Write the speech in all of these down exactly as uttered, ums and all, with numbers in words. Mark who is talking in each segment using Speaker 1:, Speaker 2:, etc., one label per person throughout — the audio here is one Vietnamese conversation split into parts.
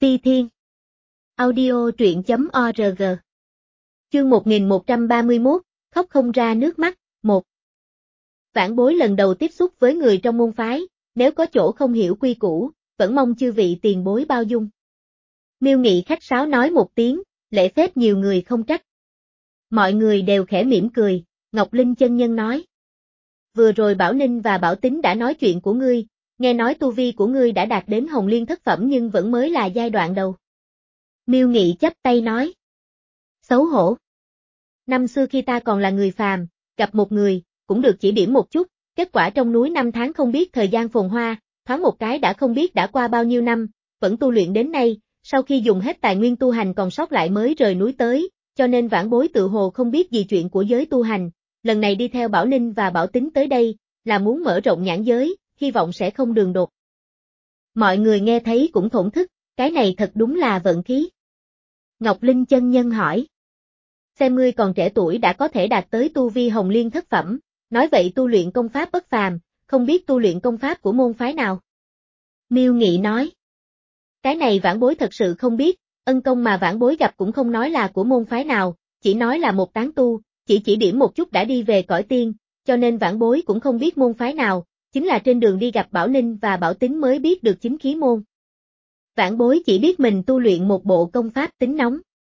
Speaker 1: Ti Thiên. Audio truyện chấm org. Chương một nghìn một trăm ba mươi mốt, khóc không ra nước mắt, một. Vãn Bối lần đầu tiếp xúc với người trong môn phái, nếu có chỗ không hiểu quy củ, vẫn mong chư vị tiền bối bao dung. Miêu Nghị khách sáo nói một tiếng, lễ phép nhiều người không trách. Mọi người đều khẽ mỉm cười, Ngọc Linh chân nhân nói. Vừa rồi Bảo Ninh và Bảo Tín đã nói chuyện của ngươi, nghe nói tu vi của ngươi đã đạt đến Hồng Liên thất phẩm nhưng vẫn mới là giai đoạn đầu. Miêu Nghị chắp tay nói. Xấu hổ. Năm xưa khi ta còn là người phàm, gặp một người, cũng được chỉ điểm một chút, kết quả trong núi năm tháng không biết thời gian phồn hoa, thoáng một cái đã không biết đã qua bao nhiêu năm, vẫn tu luyện đến nay, sau khi dùng hết tài nguyên tu hành còn sót lại mới rời núi tới, cho nên Vãn Bối tự hồ không biết gì chuyện của giới tu hành, lần này đi theo Bảo Ninh và Bảo Tín tới đây, là muốn mở rộng nhãn giới, hy vọng sẽ không đường đột. Mọi người nghe thấy cũng thổn thức, cái này thật đúng là vận khí. Ngọc Linh chân nhân hỏi. Xem ngươi còn trẻ tuổi đã có thể đạt tới tu vi Hồng Liên thất phẩm, nói vậy tu luyện công pháp bất phàm, không biết tu luyện công pháp của môn phái nào. Miêu Nghị nói. Cái này Vãn Bối thật sự không biết, ân công mà Vãn Bối gặp cũng không nói là của môn phái nào, chỉ nói là một tán tu, chỉ chỉ điểm một chút đã đi về cõi tiên, cho nên Vãn Bối cũng không biết môn phái nào, chính là trên đường đi gặp Bảo Ninh và Bảo Tín mới biết được chính khí môn. Vãn Bối chỉ biết mình tu luyện một bộ công pháp tính nóng.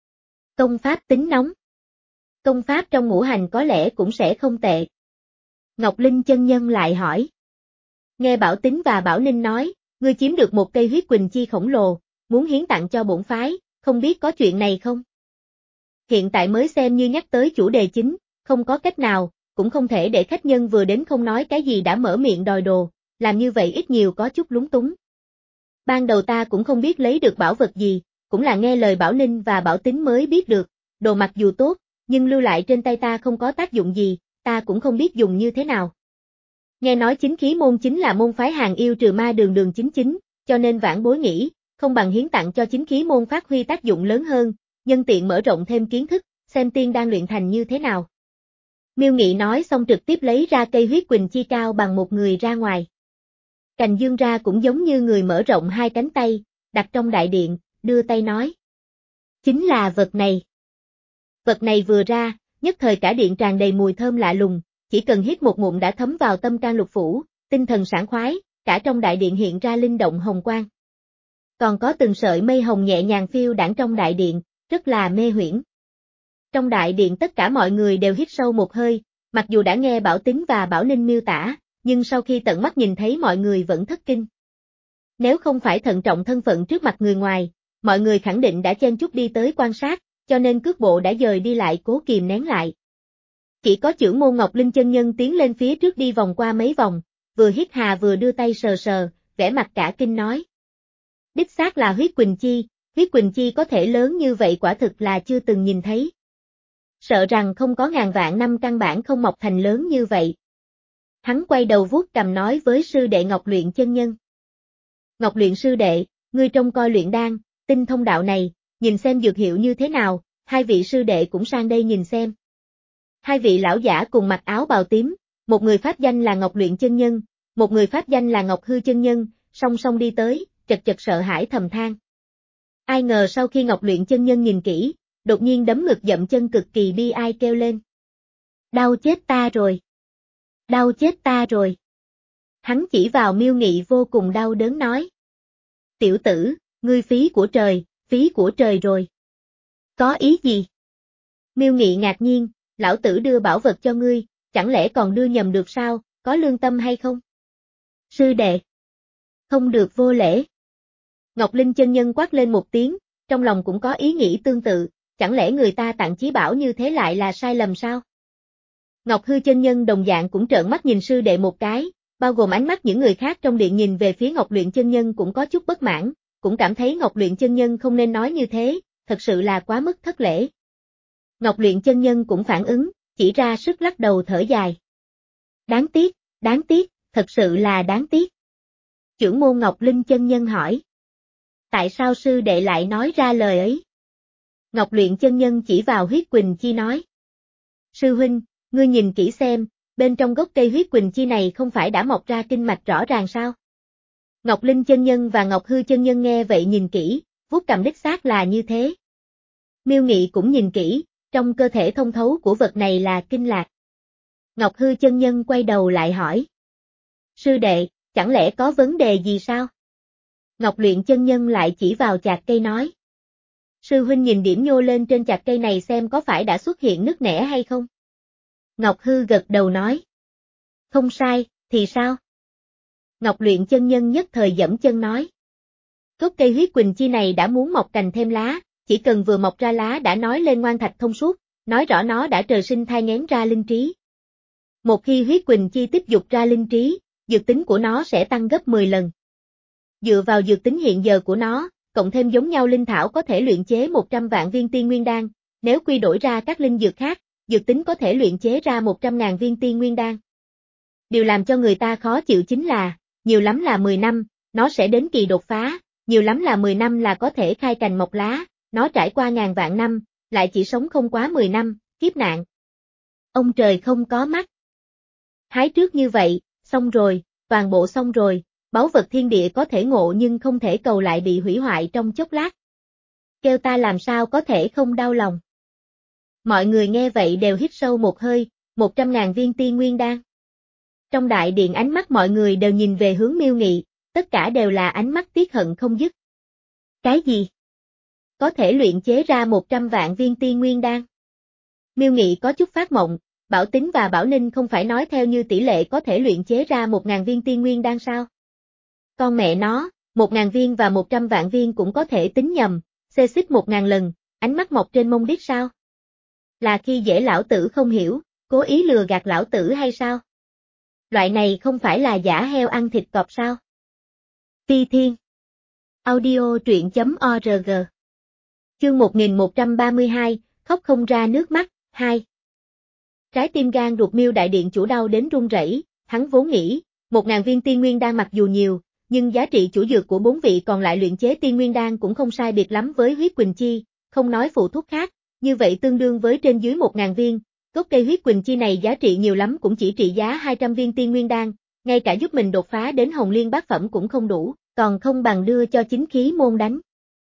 Speaker 1: Công pháp tính nóng. Công pháp trong ngũ hành có lẽ cũng sẽ không tệ. Ngọc Linh chân nhân lại hỏi. Nghe Bảo Tín và Bảo Ninh nói, ngươi chiếm được một cây huyết quỳnh chi khổng lồ, muốn hiến tặng cho bổn phái, không biết có chuyện này không? Hiện tại mới xem như nhắc tới chủ đề chính, không có cách nào, cũng không thể để khách nhân vừa đến không nói cái gì đã mở miệng đòi đồ, làm như vậy ít nhiều có chút lúng túng. Ban đầu ta cũng không biết lấy được bảo vật gì, cũng là nghe lời Bảo Ninh và Bảo Tín mới biết được, đồ mặc dù tốt, nhưng lưu lại trên tay ta không có tác dụng gì, ta cũng không biết dùng như thế nào. Nghe nói chính khí môn chính là môn phái hàng yêu trừ ma đường đường chính chính, cho nên Vãn Bối nghĩ, không bằng hiến tặng cho chính khí môn phát huy tác dụng lớn hơn, nhân tiện mở rộng thêm kiến thức, xem tiên đang luyện thành như thế nào. Miêu Nghị nói xong trực tiếp lấy ra cây huyết quỳnh chi cao bằng một người ra ngoài. Cành dương ra cũng giống như người mở rộng hai cánh tay, đặt trong đại điện, đưa tay nói. Chính là vật này. Vật này vừa ra, nhất thời cả điện tràn đầy mùi thơm lạ lùng, chỉ cần hít một ngụm đã thấm vào tâm can lục phủ, tinh thần sảng khoái, cả trong đại điện hiện ra linh động hồng quang. Còn có từng sợi mây hồng nhẹ nhàng phiêu đãng trong đại điện, rất là mê huyễn. Trong đại điện tất cả mọi người đều hít sâu một hơi, mặc dù đã nghe Bảo Tín và Bảo Ninh miêu tả, nhưng sau khi tận mắt nhìn thấy mọi người vẫn thất kinh. Nếu không phải thận trọng thân phận trước mặt người ngoài, mọi người khẳng định đã chen chúc đi tới quan sát, cho nên cước bộ đã dời đi lại cố kìm nén lại. Chỉ có chưởng môn Ngọc Linh chân nhân tiến lên phía trước đi vòng qua mấy vòng, vừa hít hà vừa đưa tay sờ sờ, vẻ mặt cả kinh nói. Đích xác là huyết quỳnh chi, huyết quỳnh chi có thể lớn như vậy quả thực là chưa từng nhìn thấy. Sợ rằng không có ngàn vạn năm căn bản không mọc thành lớn như vậy. Hắn quay đầu vuốt cằm nói với sư đệ Ngọc Luyện chân nhân. Ngọc Luyện sư đệ, ngươi trông coi luyện đan, tinh thông đạo này, nhìn xem dược hiệu như thế nào, hai vị sư đệ cũng sang đây nhìn xem. Hai vị lão giả cùng mặc áo bào tím, một người pháp danh là Ngọc Luyện chân nhân, một người pháp danh là Ngọc Hư chân nhân, song song đi tới, chật chật sợ hãi thầm than. Ai ngờ sau khi Ngọc Luyện chân nhân nhìn kỹ, đột nhiên đấm ngực dậm chân cực kỳ bi ai kêu lên. Đau chết ta rồi. Đau chết ta rồi. Hắn chỉ vào Miêu Nghị vô cùng đau đớn nói. Tiểu tử, ngươi phí của trời, phí của trời rồi. Có ý gì? Miêu Nghị ngạc nhiên, lão tử đưa bảo vật cho ngươi, chẳng lẽ còn đưa nhầm được sao, có lương tâm hay không? Sư đệ. Không được vô lễ. Ngọc Linh chân nhân quát lên một tiếng, trong lòng cũng có ý nghĩ tương tự, chẳng lẽ người ta tặng chí bảo như thế lại là sai lầm sao? Ngọc Hư chân nhân đồng dạng cũng trợn mắt nhìn sư đệ một cái, bao gồm ánh mắt những người khác trong điện nhìn về phía Ngọc Luyện chân nhân cũng có chút bất mãn, cũng cảm thấy Ngọc Luyện chân nhân không nên nói như thế, thật sự là quá mức thất lễ. Ngọc Luyện chân nhân cũng phản ứng, chỉ ra sức lắc đầu thở dài. Đáng tiếc, đáng tiếc, thật sự là đáng tiếc. Chưởng môn Ngọc Linh chân nhân hỏi. Tại sao sư đệ lại nói ra lời ấy? Ngọc Luyện chân nhân chỉ vào huyết quỳnh chi nói. Sư huynh, ngươi nhìn kỹ xem, bên trong gốc cây huyết quỳnh chi này không phải đã mọc ra kinh mạch rõ ràng sao? Ngọc Linh chân nhân và Ngọc Hư chân nhân nghe vậy nhìn kỹ, vuốt cầm đích xác là như thế. Miêu Nghị cũng nhìn kỹ, trong cơ thể thông thấu của vật này là kinh lạc. Ngọc Hư chân nhân quay đầu lại hỏi. Sư đệ, chẳng lẽ có vấn đề gì sao? Ngọc Luyện chân nhân lại chỉ vào chạc cây nói. Sư huynh nhìn điểm nhô lên trên chạc cây này xem có phải đã xuất hiện nứt nẻ hay không? Ngọc Hư gật đầu nói. Không sai, thì sao? Ngọc Luyện chân nhân nhất thời giẫm chân nói. Gốc cây huyết quỳnh chi này đã muốn mọc cành thêm lá, chỉ cần vừa mọc ra lá đã nói lên ngoan thạch thông suốt, nói rõ nó đã trời sinh thai nghén ra linh trí. Một khi huyết quỳnh chi tiếp dục ra linh trí, dược tính của nó sẽ tăng gấp mười lần. Dựa vào dược tính hiện giờ của nó, cộng thêm giống nhau linh thảo có thể luyện chế một trăm vạn viên tiên nguyên đan, nếu quy đổi ra các linh dược khác, dược tính có thể luyện chế ra một trăm ngàn viên tiên nguyên đan. Điều làm cho người ta khó chịu chính là, nhiều lắm là mười năm, nó sẽ đến kỳ đột phá, nhiều lắm là mười năm là có thể khai cành mọc lá, nó trải qua ngàn vạn năm, lại chỉ sống không quá mười năm, kiếp nạn. Ông trời không có mắt. Hái trước như vậy, xong rồi, toàn bộ xong rồi, báu vật thiên địa có thể ngộ nhưng không thể cầu lại bị hủy hoại trong chốc lát. Kêu ta làm sao có thể không đau lòng. Mọi người nghe vậy đều hít sâu một hơi, một trăm ngàn viên tiên nguyên đan. Trong đại điện ánh mắt mọi người đều nhìn về hướng Miêu Nghị, tất cả đều là ánh mắt tiếc hận không dứt. Cái gì? Có thể luyện chế ra một trăm vạn viên tiên nguyên đan. Miêu Nghị có chút phát mộng, Bảo Tín và Bảo Ninh không phải nói theo như tỷ lệ có thể luyện chế ra một ngàn viên tiên nguyên đan sao? Con mẹ nó, một ngàn viên và một trăm vạn viên cũng có thể tính nhầm, xê xích một ngàn lần, ánh mắt mọc trên mông đít sao? Là khi dễ lão tử không hiểu, cố ý lừa gạt lão tử hay sao? Loại này không phải là giả heo ăn thịt cọp sao? Phi Thiên Audio truyện.org Chương một nghìn một trăm ba mươi hai, khóc không ra nước mắt, hai. Trái tim gan ruột Miêu đại điện chủ đau đến run rẩy, hắn vốn nghĩ, một ngàn viên tiên nguyên đan mặc dù nhiều, nhưng giá trị chủ dược của bốn vị còn lại luyện chế tiên nguyên đan cũng không sai biệt lắm với huyết quỳnh chi, không nói phụ thuốc khác, như vậy tương đương với trên dưới một ngàn viên, gốc cây huyết quỳnh chi này giá trị nhiều lắm cũng chỉ trị giá hai trăm viên tiên nguyên đan, ngay cả giúp mình đột phá đến hồng liên bát phẩm cũng không đủ, còn không bằng đưa cho chính khí môn đánh.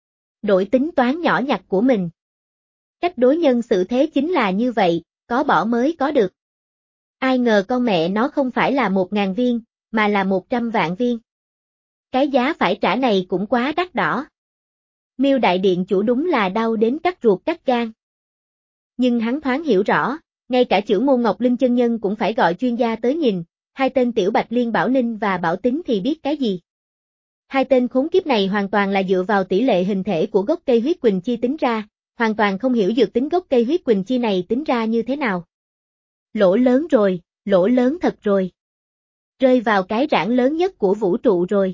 Speaker 1: Đổi tính toán nhỏ nhặt của mình. Cách đối nhân xử thế chính là như vậy, có bỏ mới có được. Ai ngờ con mẹ nó không phải là một ngàn viên, mà là một trăm vạn viên. Cái giá phải trả này cũng quá đắt đỏ. Miêu đại điện chủ đúng là đau đến cắt ruột cắt gan. Nhưng hắn thoáng hiểu rõ, ngay cả chưởng môn Ngọc Linh chân nhân cũng phải gọi chuyên gia tới nhìn, hai tên Tiểu Bạch Liên Bảo Ninh và Bảo Tín thì biết cái gì. Hai tên khốn kiếp này hoàn toàn là dựa vào tỷ lệ hình thể của gốc cây huyết quỳnh chi tính ra, hoàn toàn không hiểu dược tính gốc cây huyết quỳnh chi này tính ra như thế nào. Lỗ lớn rồi, lỗ lớn thật rồi. Rơi vào cái rãng lớn nhất của vũ trụ rồi.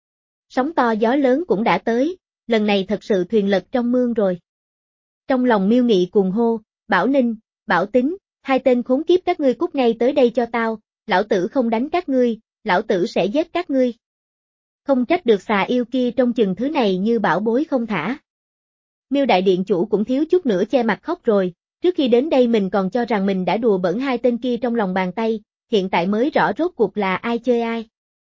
Speaker 1: Sóng to gió lớn cũng đã tới, lần này thật sự thuyền lật trong mương rồi. Trong lòng Miêu Nghị cuồng hô, Bảo Ninh, Bảo Tín, hai tên khốn kiếp các ngươi cút ngay tới đây cho tao, lão tử không đánh các ngươi, lão tử sẽ giết các ngươi. Không trách được xà yêu kia trong chừng thứ này như bảo bối không thả. Miêu đại điện chủ cũng thiếu chút nữa che mặt khóc rồi, trước khi đến đây mình còn cho rằng mình đã đùa bỡn hai tên kia trong lòng bàn tay, hiện tại mới rõ rốt cuộc là ai chơi ai.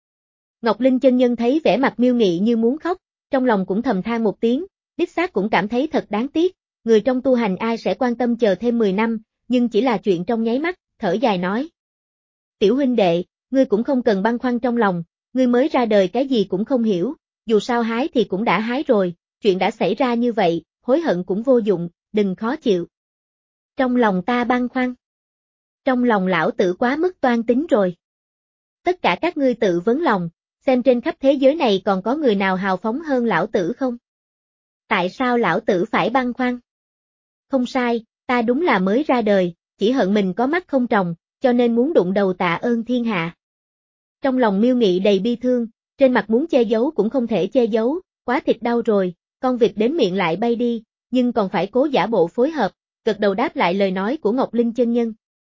Speaker 1: Ngọc Linh chân nhân thấy vẻ mặt Miêu Nghị như muốn khóc, trong lòng cũng thầm than một tiếng, đích xác cũng cảm thấy thật đáng tiếc, người trong tu hành ai sẽ quan tâm chờ thêm mười năm, nhưng chỉ là chuyện trong nháy mắt, thở dài nói. Tiểu huynh đệ, ngươi cũng không cần băn khoăn trong lòng, ngươi mới ra đời cái gì cũng không hiểu, dù sao hái thì cũng đã hái rồi, chuyện đã xảy ra như vậy, hối hận cũng vô dụng, đừng khó chịu. Trong lòng ta băn khoăn. Trong lòng lão tử quá mức toan tính rồi. Tất cả các ngươi tự vấn lòng, xem trên khắp thế giới này còn có người nào hào phóng hơn lão tử không? Tại sao lão tử phải băn khoăn? Không sai, ta đúng là mới ra đời, chỉ hận mình có mắt không tròng, cho nên muốn đụng đầu tạ ơn thiên hạ. Trong lòng Miêu Nghị đầy bi thương, trên mặt muốn che giấu cũng không thể che giấu, quá thịt đau rồi, con vịt đến miệng lại bay đi, nhưng còn phải cố giả bộ phối hợp, gật đầu đáp lại lời nói của Ngọc Linh chân nhân.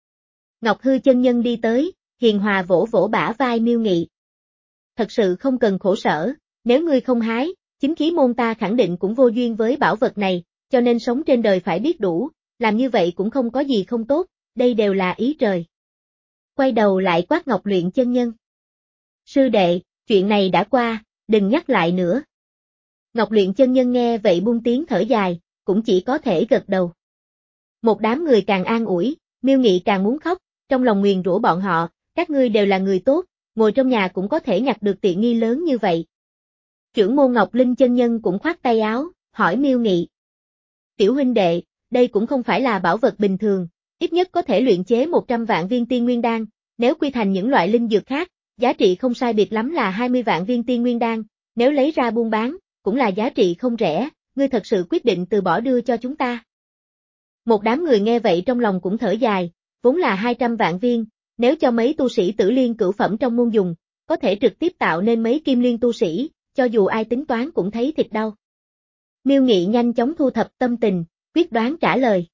Speaker 1: Ngọc Hư chân nhân đi tới, hiền hòa vỗ vỗ bả vai Miêu Nghị. Thật sự không cần khổ sở, nếu ngươi không hái, chính khí môn ta khẳng định cũng vô duyên với bảo vật này, cho nên sống trên đời phải biết đủ, làm như vậy cũng không có gì không tốt, đây đều là ý trời. Quay đầu lại quát Ngọc Luyện chân nhân. Sư đệ, chuyện này đã qua, đừng nhắc lại nữa. Ngọc Luyện chân nhân nghe vậy buông tiếng thở dài, cũng chỉ có thể gật đầu. Một đám người càng an ủi, Miêu Nghị càng muốn khóc, trong lòng nguyền rủa bọn họ, các ngươi đều là người tốt, ngồi trong nhà cũng có thể nhặt được tiện nghi lớn như vậy. Trưởng môn Ngọc Linh chân nhân cũng khoát tay áo, hỏi Miêu Nghị. Tiểu huynh đệ, đây cũng không phải là bảo vật bình thường, ít nhất có thể luyện chế một trăm vạn viên tiên nguyên đan, nếu quy thành những loại linh dược khác, giá trị không sai biệt lắm là hai mươi vạn viên tiên nguyên đan, nếu lấy ra buôn bán, cũng là giá trị không rẻ, ngươi thật sự quyết định từ bỏ đưa cho chúng ta. Một đám người nghe vậy trong lòng cũng thở dài, vốn là hai trăm vạn viên, nếu cho mấy tu sĩ tử liên cửu phẩm trong môn dùng, có thể trực tiếp tạo nên mấy kim liên tu sĩ, cho dù ai tính toán cũng thấy thịt đau. Miêu Nghị nhanh chóng thu thập tâm tình, quyết đoán trả lời.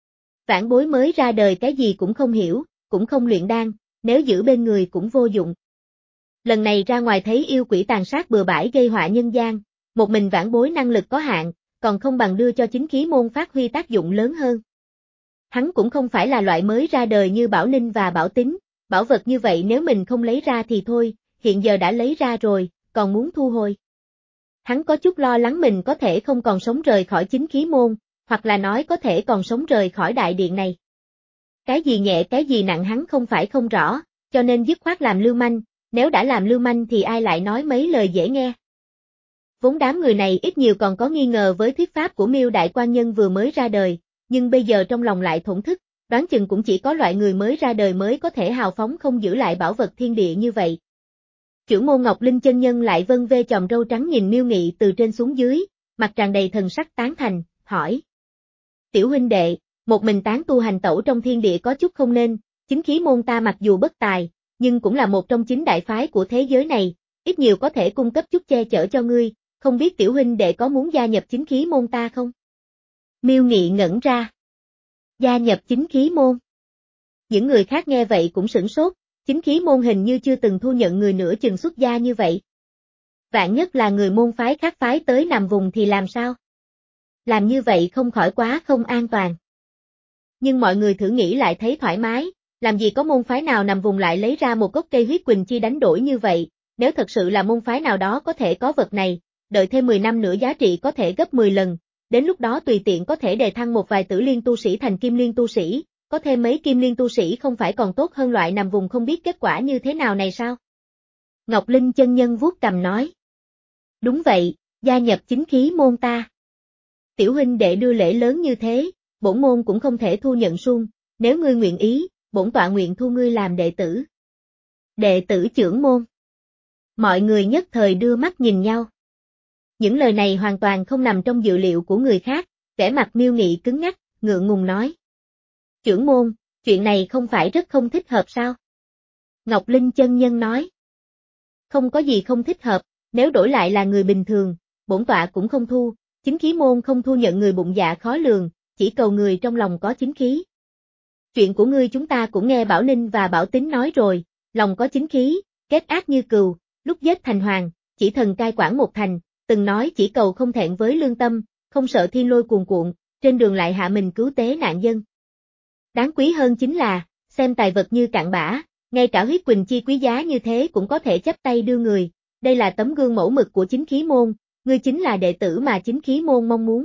Speaker 1: Vãn bối mới ra đời cái gì cũng không hiểu, cũng không luyện đan, nếu giữ bên người cũng vô dụng. Lần này ra ngoài thấy yêu quỷ tàn sát bừa bãi gây họa nhân gian, một mình vãn bối năng lực có hạn, còn không bằng đưa cho chính khí môn phát huy tác dụng lớn hơn. Hắn cũng không phải là loại mới ra đời như Bảo Ninh và Bảo Tính, bảo vật như vậy nếu mình không lấy ra thì thôi, hiện giờ đã lấy ra rồi, còn muốn thu hồi. Hắn có chút lo lắng mình có thể không còn sống rời khỏi chính khí môn, hoặc là nói có thể còn sống rời khỏi đại điện này. Cái gì nhẹ cái gì nặng hắn không phải không rõ, cho nên dứt khoát làm lưu manh, nếu đã làm lưu manh thì ai lại nói mấy lời dễ nghe. Vốn đám người này ít nhiều còn có nghi ngờ với thuyết pháp của Miêu Đại Quan Nhân vừa mới ra đời, nhưng bây giờ trong lòng lại thổn thức, đoán chừng cũng chỉ có loại người mới ra đời mới có thể hào phóng không giữ lại bảo vật thiên địa như vậy. Trưởng môn Ngọc Linh chân nhân lại vân vê chòm râu trắng nhìn Miêu Nghị từ trên xuống dưới, mặt tràn đầy thần sắc tán thành, hỏi. Tiểu huynh đệ, một mình tán tu hành tẩu trong thiên địa có chút không nên, chính khí môn ta mặc dù bất tài, nhưng cũng là một trong chín đại phái của thế giới này, ít nhiều có thể cung cấp chút che chở cho ngươi, không biết tiểu huynh đệ có muốn gia nhập chính khí môn ta không? Miêu Nghị ngẩn ra. Gia nhập chính khí môn. Những người khác nghe vậy cũng sửng sốt, chính khí môn hình như chưa từng thu nhận người nửa chừng xuất gia như vậy. Vạn nhất là người môn phái khác phái tới nằm vùng thì làm sao? Làm như vậy không khỏi quá không an toàn. Nhưng mọi người thử nghĩ lại thấy thoải mái, làm gì có môn phái nào nằm vùng lại lấy ra một gốc cây huyết quỳnh chi đánh đổi như vậy, nếu thật sự là môn phái nào đó có thể có vật này, đợi thêm mười năm nữa giá trị có thể gấp mười lần, đến lúc đó tùy tiện có thể đề thăng một vài tử liên tu sĩ thành kim liên tu sĩ, có thêm mấy kim liên tu sĩ không phải còn tốt hơn loại nằm vùng không biết kết quả như thế nào này sao? Ngọc Linh chân nhân vuốt cằm nói. Đúng vậy, gia nhập chính khí môn ta. Tiểu huynh đệ đưa lễ lớn như thế, bổn môn cũng không thể thu nhận suông, nếu ngươi nguyện ý, bổn tọa nguyện thu ngươi làm đệ tử. Đệ tử trưởng môn. Mọi người nhất thời đưa mắt nhìn nhau. Những lời này hoàn toàn không nằm trong dự liệu của người khác, vẻ mặt Miêu Nghị cứng ngắc, ngượng ngùng nói. Trưởng môn, chuyện này không phải rất không thích hợp sao? Ngọc Linh chân nhân nói. Không có gì không thích hợp, nếu đổi lại là người bình thường, bổn tọa cũng không thu, chính khí môn không thu nhận người bụng dạ khó lường, chỉ cầu người trong lòng có chính khí. Chuyện của ngươi chúng ta cũng nghe Bảo Ninh và Bảo Tính nói rồi, lòng có chính khí, kết ác như cừu, lúc giết thành hoàng, chỉ thần cai quản một thành, từng nói chỉ cầu không thẹn với lương tâm, không sợ thiên lôi cuồn cuộn, trên đường lại hạ mình cứu tế nạn dân. Đáng quý hơn chính là, xem tài vật như cặn bã, ngay cả huyết quỳnh chi quý giá như thế cũng có thể chấp tay đưa người, đây là tấm gương mẫu mực của chính khí môn, ngươi chính là đệ tử mà chính khí môn mong muốn.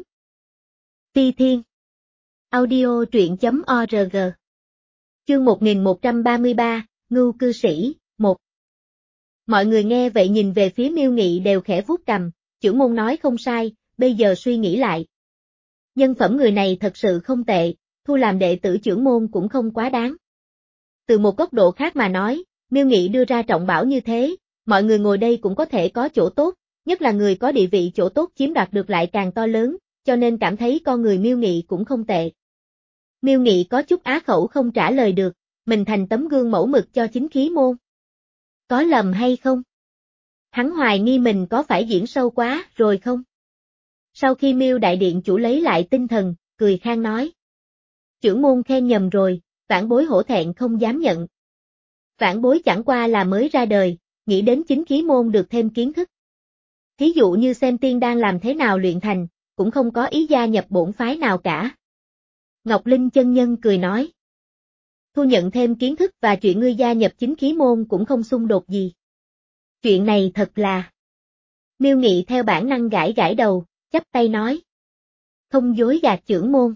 Speaker 1: Phi Thiên Audio truyện.org Chương một nghìn một trăm ba mươi ba, Ngưu cư sĩ, một Mọi người nghe vậy nhìn về phía Miêu Nghị đều khẽ vuốt cằm, trưởng môn nói không sai, bây giờ suy nghĩ lại. Nhân phẩm người này thật sự không tệ, thu làm đệ tử trưởng môn cũng không quá đáng. Từ một góc độ khác mà nói, Miêu Nghị đưa ra trọng bảo như thế, mọi người ngồi đây cũng có thể có chỗ tốt, nhất là người có địa vị chỗ tốt chiếm đoạt được lại càng to lớn, cho nên cảm thấy con người Miêu Nghị cũng không tệ. Miêu Nghị có chút á khẩu không trả lời được, mình thành tấm gương mẫu mực cho chính khí môn. Có lầm hay không? Hắn hoài nghi mình có phải diễn sâu quá rồi không? Sau khi Miêu đại điện chủ lấy lại tinh thần, cười khang nói. Trưởng môn khen nhầm rồi, vãn bối hổ thẹn không dám nhận. Vãn bối chẳng qua là mới ra đời, nghĩ đến chính khí môn được thêm kiến thức. Thí dụ như xem tiên đang làm thế nào luyện thành, cũng không có ý gia nhập bổn phái nào cả. Ngọc Linh chân nhân cười nói. Thu nhận thêm kiến thức và chuyện ngươi gia nhập chính khí môn cũng không xung đột gì. Chuyện này thật là... Miêu Nghị theo bản năng gãi gãi đầu, chắp tay nói. Không dối gạt chưởng môn.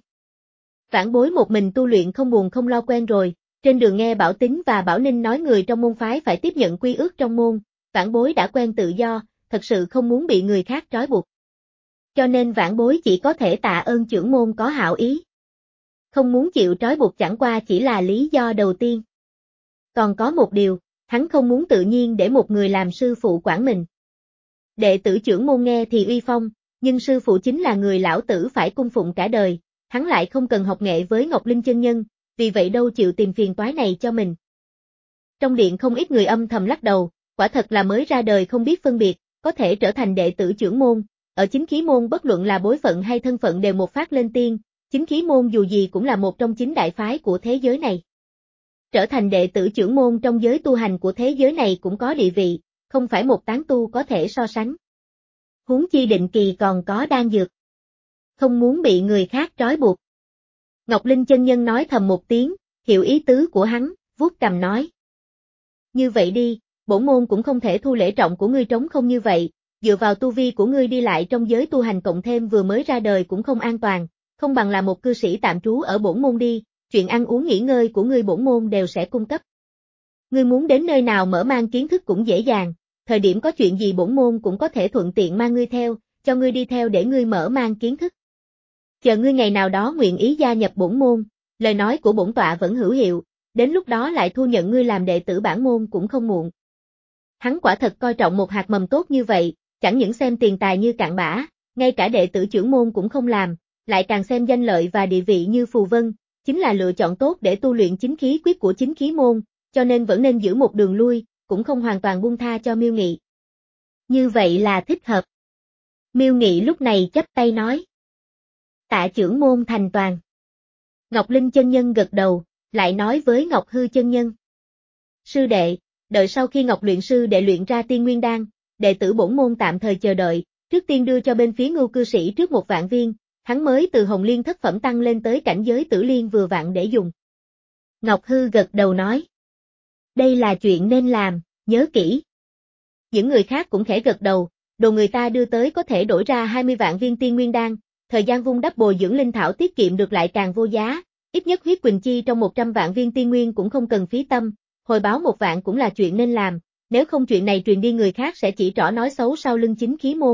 Speaker 1: Vãn bối một mình tu luyện không buồn không lo quen rồi, trên đường nghe Bảo Tín và Bảo Ninh nói người trong môn phái phải tiếp nhận quy ước trong môn, vãn bối đã quen tự do, thật sự không muốn bị người khác trói buộc. Cho nên vãn bối chỉ có thể tạ ơn chưởng môn có hảo ý. Không muốn chịu trói buộc chẳng qua chỉ là lý do đầu tiên. Còn có một điều, hắn không muốn tự nhiên để một người làm sư phụ quản mình. Đệ tử chưởng môn nghe thì uy phong, nhưng sư phụ chính là người lão tử phải cung phụng cả đời, hắn lại không cần học nghệ với Ngọc Linh chân nhân, vì vậy đâu chịu tìm phiền toái này cho mình. Trong điện không ít người âm thầm lắc đầu, quả thật là mới ra đời không biết phân biệt, có thể trở thành đệ tử chưởng môn, ở chính khí môn bất luận là bối phận hay thân phận đều một phát lên tiên, chính khí môn dù gì cũng là một trong chín đại phái của thế giới này. Trở thành đệ tử chưởng môn trong giới tu hành của thế giới này cũng có địa vị, không phải một tán tu có thể so sánh. Huống chi định kỳ còn có đan dược. Không muốn bị người khác trói buộc. Ngọc Linh chân nhân nói thầm một tiếng, hiểu ý tứ của hắn, vuốt cằm nói. Như vậy đi, bổn môn cũng không thể thu lễ trọng của ngươi trống không như vậy, dựa vào tu vi của ngươi đi lại trong giới tu hành cộng thêm vừa mới ra đời cũng không an toàn, không bằng là một cư sĩ tạm trú ở bổn môn đi, chuyện ăn uống nghỉ ngơi của ngươi bổn môn đều sẽ cung cấp. Ngươi muốn đến nơi nào mở mang kiến thức cũng dễ dàng, thời điểm có chuyện gì bổn môn cũng có thể thuận tiện mang ngươi theo, cho ngươi đi theo để ngươi mở mang kiến thức. Chờ ngươi ngày nào đó nguyện ý gia nhập bổn môn, lời nói của bổn tọa vẫn hữu hiệu, đến lúc đó lại thu nhận ngươi làm đệ tử bản môn cũng không muộn. Hắn quả thật coi trọng một hạt mầm tốt như vậy, chẳng những xem tiền tài như cặn bã, ngay cả đệ tử chưởng môn cũng không làm, lại càng xem danh lợi và địa vị như phù vân, chính là lựa chọn tốt để tu luyện chính khí quyết của chính khí môn, cho nên vẫn nên giữ một đường lui, cũng không hoàn toàn buông tha cho Miêu Nghị. Như vậy là thích hợp. Miêu Nghị lúc này chắp tay nói. Tạ chưởng môn thành toàn. Ngọc Linh chân nhân gật đầu, lại nói với Ngọc Hư chân nhân. Sư đệ, đợi sau khi Ngọc luyện sư đệ luyện ra tiên nguyên đan, đệ tử bổn môn tạm thời chờ đợi, trước tiên đưa cho bên phía Ngưu cư sĩ trước một vạn viên, hắn mới từ hồng liên thất phẩm tăng lên tới cảnh giới tử liên vừa vặn để dùng. Ngọc Hư gật đầu nói. Đây là chuyện nên làm, nhớ kỹ. Những người khác cũng khẽ gật đầu, đồ người ta đưa tới có thể đổi ra hai mươi vạn viên tiên nguyên đan, thời gian vun đắp bồi dưỡng linh thảo tiết kiệm được lại càng vô giá, ít nhất huyết quỳnh chi trong một trăm vạn viên tiên nguyên cũng không cần phí tâm, hồi báo một vạn cũng là chuyện nên làm, nếu không chuyện này truyền đi người khác sẽ chỉ trỏ nói xấu sau lưng chính khí môn.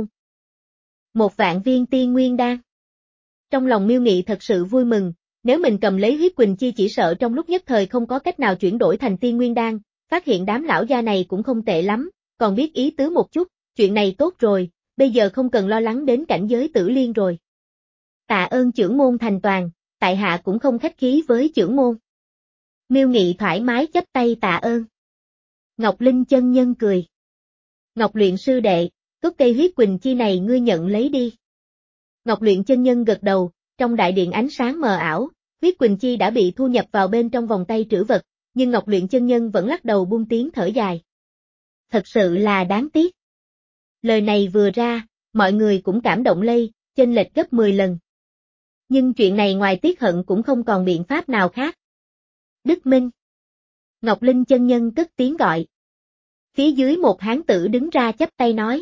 Speaker 1: Một vạn viên tiên nguyên đan. Trong lòng Miêu Nghị thật sự vui mừng, nếu mình cầm lấy huyết quỳnh chi chỉ sợ trong lúc nhất thời không có cách nào chuyển đổi thành tiên nguyên đan, phát hiện đám lão gia này cũng không tệ lắm, còn biết ý tứ một chút, chuyện này tốt rồi, bây giờ không cần lo lắng đến cảnh giới tử liên rồi. Tạ ơn chưởng môn thành toàn, tại hạ cũng không khách khí với chưởng môn. Miêu Nghị thoải mái chắp tay tạ ơn. Ngọc Linh chân nhân cười. Ngọc luyện sư đệ, gốc cây huyết quỳnh chi này ngươi nhận lấy đi. Ngọc luyện chân nhân gật đầu, trong đại điện ánh sáng mờ ảo, huyết quỳnh chi đã bị thu nhập vào bên trong vòng tay trữ vật, nhưng Ngọc luyện chân nhân vẫn lắc đầu buông tiếng thở dài. Thật sự là đáng tiếc. Lời này vừa ra, mọi người cũng cảm động lây, chênh lệch gấp mười lần. Nhưng chuyện này ngoài tiếc hận cũng không còn biện pháp nào khác. Đức Minh. Ngọc Linh chân nhân cất tiếng gọi. Phía dưới một hán tử đứng ra chắp tay nói.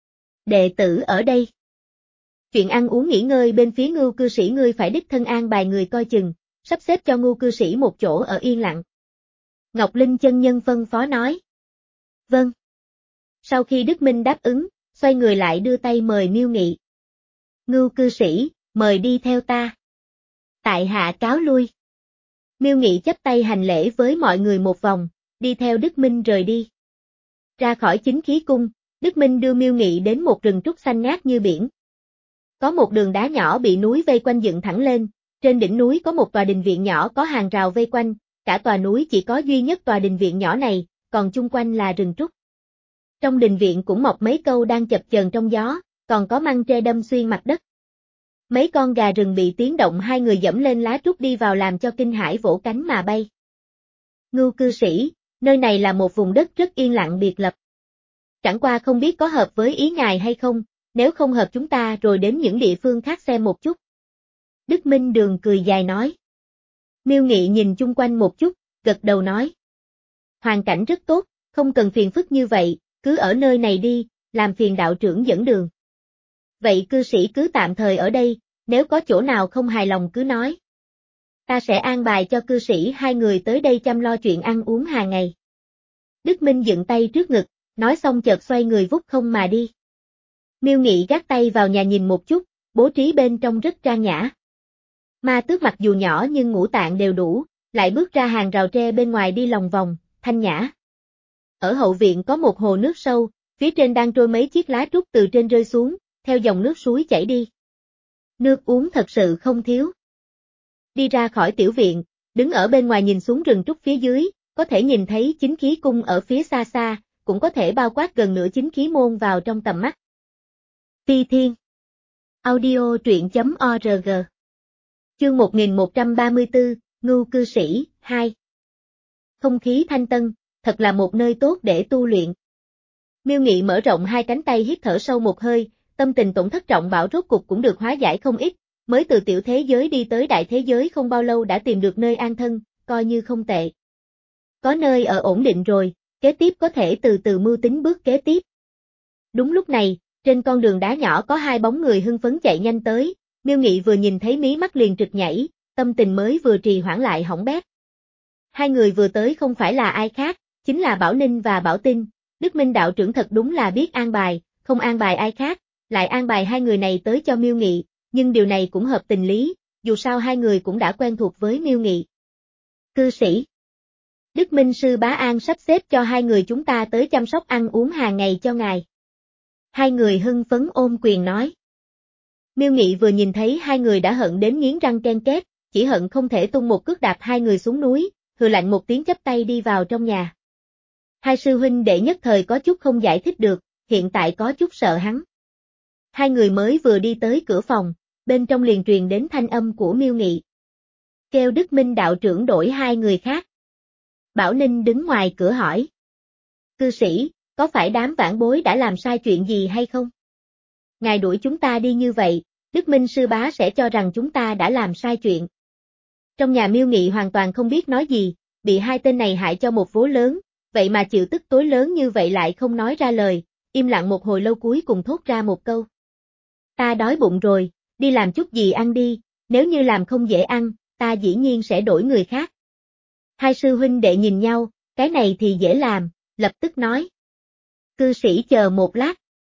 Speaker 1: Đệ tử ở đây. Chuyện ăn uống nghỉ ngơi bên phía Ngưu cư sĩ ngươi phải đích thân an bài người coi chừng, sắp xếp cho Ngưu cư sĩ một chỗ ở yên lặng. Ngọc Linh chân nhân phân phó nói. Vâng. Sau khi Đức Minh đáp ứng, xoay người lại đưa tay mời Miêu Nghị. Ngưu cư sĩ, mời đi theo ta. Tại hạ cáo lui. Miêu Nghị chắp tay hành lễ với mọi người một vòng, đi theo Đức Minh rời đi. Ra khỏi chính khí cung, Đức Minh đưa Miêu Nghị đến một rừng trúc xanh ngát như biển. Có một đường đá nhỏ bị núi vây quanh dựng thẳng lên, trên đỉnh núi có một tòa đình viện nhỏ có hàng rào vây quanh, cả tòa núi chỉ có duy nhất tòa đình viện nhỏ này, còn chung quanh là rừng trúc. Trong đình viện cũng mọc mấy câu đang chập chờn trong gió, còn có măng tre đâm xuyên mặt đất. Mấy con gà rừng bị tiếng động hai người dẫm lên lá trúc đi vào làm cho kinh hãi vỗ cánh mà bay. Ngưu cư sĩ, nơi này là một vùng đất rất yên lặng biệt lập. Chẳng qua không biết có hợp với ý ngài hay không, nếu không hợp chúng ta rồi đến những địa phương khác xem một chút. Đức Minh Đường cười dài nói. Miêu Nghị nhìn chung quanh một chút, gật đầu nói. Hoàn cảnh rất tốt, không cần phiền phức như vậy, cứ ở nơi này đi, làm phiền đạo trưởng dẫn đường. Vậy cư sĩ cứ tạm thời ở đây, nếu có chỗ nào không hài lòng cứ nói. Ta sẽ an bài cho cư sĩ hai người tới đây chăm lo chuyện ăn uống hàng ngày. Đức Minh dựng tay trước ngực, nói xong chợt xoay người vút không mà đi. Miêu Nghị gác tay vào nhà nhìn một chút, bố trí bên trong rất trang nhã. Ma Tước mặc dù nhỏ nhưng ngũ tạng đều đủ, lại bước ra hàng rào tre bên ngoài đi lòng vòng, thanh nhã. Ở hậu viện có một hồ nước sâu, phía trên đang trôi mấy chiếc lá trúc từ trên rơi xuống, theo dòng nước suối chảy đi. Nước uống thật sự không thiếu. Đi ra khỏi tiểu viện, đứng ở bên ngoài nhìn xuống rừng trúc phía dưới, có thể nhìn thấy chính khí cung ở phía xa xa, cũng có thể bao quát gần nửa chính khí môn vào trong tầm mắt. Phi Thiên Audio truyện.org Chương một nghìn một trăm ba mươi tư, Ngưu cư sĩ, hai. Không khí thanh tân, thật là một nơi tốt để tu luyện. Miêu Nghị mở rộng hai cánh tay hít thở sâu một hơi, tâm tình tổn thất trọng bạo rốt cục cũng được hóa giải không ít, mới từ tiểu thế giới đi tới đại thế giới không bao lâu đã tìm được nơi an thân, coi như không tệ. Có nơi ở ổn định rồi, kế tiếp có thể từ từ mưu tính bước kế tiếp. Đúng lúc này, trên con đường đá nhỏ có hai bóng người hưng phấn chạy nhanh tới, Miêu Nghị vừa nhìn thấy mí mắt liền trực nhảy, tâm tình mới vừa trì hoãn lại hỏng bét. Hai người vừa tới không phải là ai khác, chính là Bảo Ninh và Bảo Tinh. Đức Minh đạo trưởng thật đúng là biết an bài, không an bài ai khác, lại an bài hai người này tới cho Miêu Nghị, nhưng điều này cũng hợp tình lý, dù sao hai người cũng đã quen thuộc với Miêu Nghị. Cư sĩ Đức Minh sư bá an sắp xếp cho hai người chúng ta tới chăm sóc ăn uống hàng ngày cho ngài. Hai người hưng phấn ôm quyền nói. Miêu Nghị vừa nhìn thấy hai người đã hận đến nghiến răng ken két, chỉ hận không thể tung một cước đạp hai người xuống núi, hừ lạnh một tiếng chắp tay đi vào trong nhà. Hai sư huynh đệ nhất thời có chút không giải thích được, hiện tại có chút sợ hắn. Hai người mới vừa đi tới cửa phòng, bên trong liền truyền đến thanh âm của Miêu Nghị. Kêu Đức Minh đạo trưởng đổi hai người khác. Bảo Ninh đứng ngoài cửa hỏi. Cư sĩ, có phải đám vãn bối đã làm sai chuyện gì hay không? Ngài đuổi chúng ta đi như vậy, Đức Minh sư bá sẽ cho rằng chúng ta đã làm sai chuyện. Trong nhà Miêu Nghị hoàn toàn không biết nói gì, bị hai tên này hại cho một vố lớn, vậy mà chịu tức tối lớn như vậy lại không nói ra lời, im lặng một hồi lâu cuối cùng thốt ra một câu. Ta đói bụng rồi, đi làm chút gì ăn đi, nếu như làm không dễ ăn, ta dĩ nhiên sẽ đổi người khác. Hai sư huynh đệ nhìn nhau, cái này thì dễ làm, lập tức nói. Cư sĩ chờ một lát.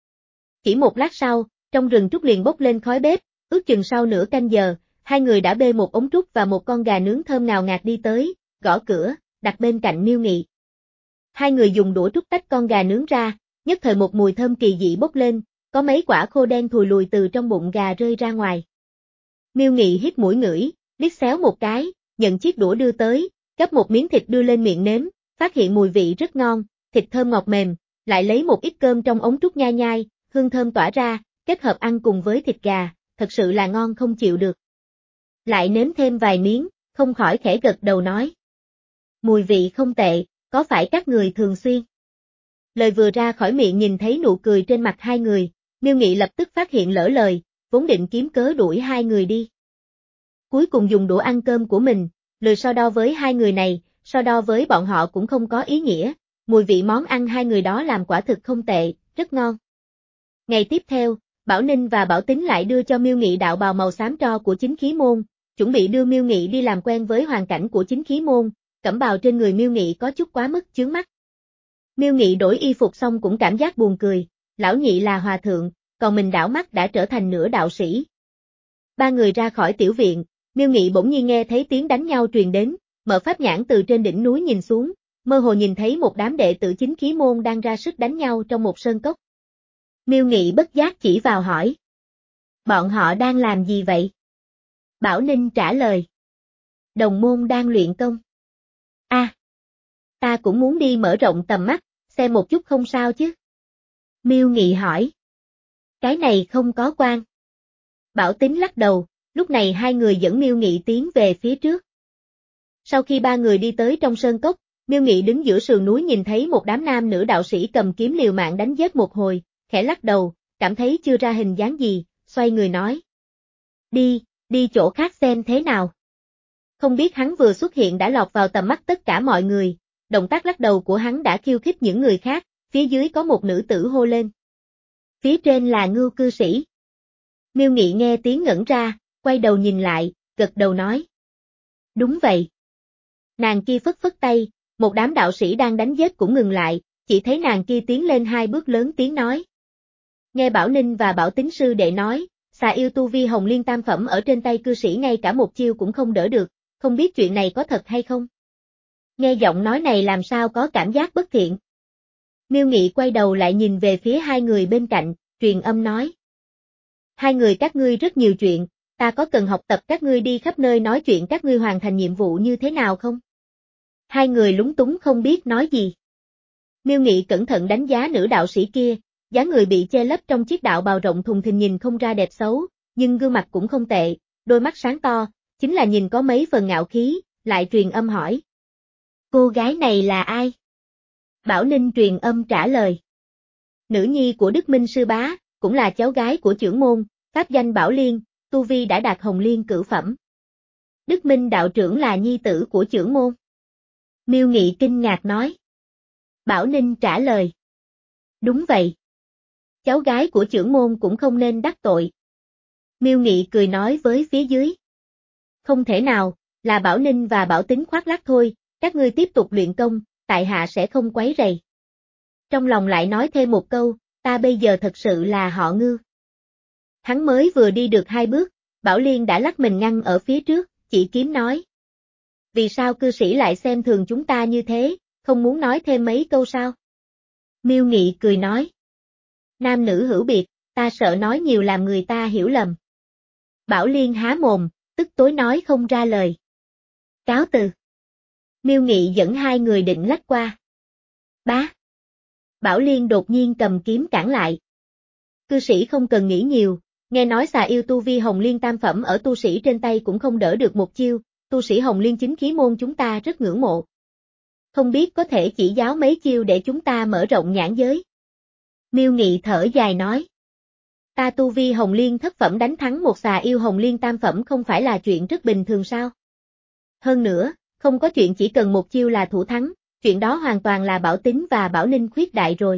Speaker 1: Chỉ một lát sau, trong rừng trúc liền bốc lên khói bếp, ước chừng sau nửa canh giờ, hai người đã bê một ống trúc và một con gà nướng thơm ngào ngạt đi tới, gõ cửa, đặt bên cạnh Miêu Nghị. Hai người dùng đũa trúc tách con gà nướng ra, nhất thời một mùi thơm kỳ dị bốc lên, có mấy quả khô đen thùi lùi từ trong bụng gà rơi ra ngoài. Miêu Nghị hít mũi ngửi, liếc xéo một cái, nhận chiếc đũa đưa tới, gấp một miếng thịt đưa lên miệng nếm, phát hiện mùi vị rất ngon, thịt thơm ngọt mềm, lại lấy một ít cơm trong ống trúc nhai nhai, hương thơm tỏa ra, kết hợp ăn cùng với thịt gà, thật sự là ngon không chịu được. Lại nếm thêm vài miếng, không khỏi khẽ gật đầu nói. Mùi vị không tệ, có phải các người thường xuyên? Lời vừa ra khỏi miệng nhìn thấy nụ cười trên mặt hai người, Miêu Nghị lập tức phát hiện lỡ lời, vốn định kiếm cớ đuổi hai người đi. Cuối cùng dùng đũa ăn cơm của mình, lười so đo với hai người này, so đo với bọn họ cũng không có ý nghĩa, mùi vị món ăn hai người đó làm quả thực không tệ, rất ngon. Ngày tiếp theo, Bảo Ninh và Bảo Tính lại đưa cho Miêu Nghị đạo bào màu xám tro của chính khí môn, chuẩn bị đưa Miêu Nghị đi làm quen với hoàn cảnh của chính khí môn, cẩm bào trên người Miêu Nghị có chút quá mức chướng mắt. Miêu Nghị đổi y phục xong cũng cảm giác buồn cười, lão nhị là hòa thượng, còn mình đảo mắt đã trở thành nửa đạo sĩ. Ba người ra khỏi tiểu viện, Miêu Nghị bỗng nhiên nghe thấy tiếng đánh nhau truyền đến, mở pháp nhãn từ trên đỉnh núi nhìn xuống, mơ hồ nhìn thấy một đám đệ tử chính khí môn đang ra sức đánh nhau trong một sơn cốc. Miêu Nghị bất giác chỉ vào hỏi. Bọn họ đang làm gì vậy? Bảo Ninh trả lời. Đồng môn đang luyện công. A, à, ta cũng muốn đi mở rộng tầm mắt, xem một chút không sao chứ. Miêu Nghị hỏi. Cái này không có quan. Bảo Tính lắc đầu, lúc này hai người dẫn Miêu Nghị tiến về phía trước. Sau khi ba người đi tới trong sơn cốc, Miêu Nghị đứng giữa sườn núi nhìn thấy một đám nam nữ đạo sĩ cầm kiếm liều mạng đánh giết một hồi, khẽ lắc đầu, cảm thấy chưa ra hình dáng gì, xoay người nói. Đi, đi chỗ khác xem thế nào. Không biết hắn vừa xuất hiện đã lọt vào tầm mắt tất cả mọi người, động tác lắc đầu của hắn đã khiêu khích những người khác, phía dưới có một nữ tử hô lên. Phía trên là Ngưu cư sĩ. Miêu Nghị nghe tiếng ngẩn ra, quay đầu nhìn lại, gật đầu nói. Đúng vậy. Nàng kia phất phất tay, một đám đạo sĩ đang đánh giết cũng ngừng lại, chỉ thấy nàng kia tiến lên hai bước lớn tiếng nói. Nghe Bảo Ninh và Bảo Tín sư đệ nói, xà yêu tu vi Hồng Liên tam phẩm ở trên tay cư sĩ ngay cả một chiêu cũng không đỡ được, không biết chuyện này có thật hay không? Nghe giọng nói này làm sao có cảm giác bất thiện. Miêu Nghị quay đầu lại nhìn về phía hai người bên cạnh, truyền âm nói. Hai người các ngươi rất nhiều chuyện, ta có cần học tập các ngươi đi khắp nơi nói chuyện các ngươi hoàn thành nhiệm vụ như thế nào không? Hai người lúng túng không biết nói gì. Miêu Nghị cẩn thận đánh giá nữ đạo sĩ kia, dáng người bị che lấp trong chiếc đạo bào rộng thùng thình nhìn không ra đẹp xấu, nhưng gương mặt cũng không tệ, đôi mắt sáng to, chính là nhìn có mấy phần ngạo khí, lại truyền âm hỏi. Cô gái này là ai? Bảo Ninh truyền âm trả lời. Nữ nhi của Đức Minh sư bá, cũng là cháu gái của trưởng môn, pháp danh Bảo Liên, tu vi đã đạt Hồng Liên cửu phẩm. Đức Minh đạo trưởng là nhi tử của trưởng môn. Miêu Nghị kinh ngạc nói. Bảo Ninh trả lời. Đúng vậy. Cháu gái của trưởng môn cũng không nên đắc tội. Miêu Nghị cười nói với phía dưới. Không thể nào, là Bảo Ninh và Bảo Tín khoác lác thôi, các ngươi tiếp tục luyện công, tại hạ sẽ không quấy rầy. Trong lòng lại nói thêm một câu, ta bây giờ thật sự là họ Ngư. Hắn mới vừa đi được hai bước, Bảo Liên đã lắc mình ngăn ở phía trước, chỉ kiếm nói. Vì sao cư sĩ lại xem thường chúng ta như thế, không muốn nói thêm mấy câu sao? Miêu Nghị cười nói. Nam nữ hữu biệt, ta sợ nói nhiều làm người ta hiểu lầm. Bảo Liên há mồm, tức tối nói không ra lời. Cáo từ. Miêu Nghị dẫn hai người định lách qua. Bá. Bảo Liên đột nhiên cầm kiếm cản lại. Cư sĩ không cần nghĩ nhiều, nghe nói xà yêu tu vi Hồng Liên tam phẩm ở tu sĩ trên tay cũng không đỡ được một chiêu, tu sĩ Hồng Liên chính khí môn chúng ta rất ngưỡng mộ. Không biết có thể chỉ giáo mấy chiêu để chúng ta mở rộng nhãn giới. Miêu Nghị thở dài nói. Ta tu vi Hồng Liên thất phẩm đánh thắng một xà yêu Hồng Liên tam phẩm không phải là chuyện rất bình thường sao? Hơn nữa, không có chuyện chỉ cần một chiêu là thủ thắng, chuyện đó hoàn toàn là Bảo Tín và Bảo Ninh khuyết đại rồi.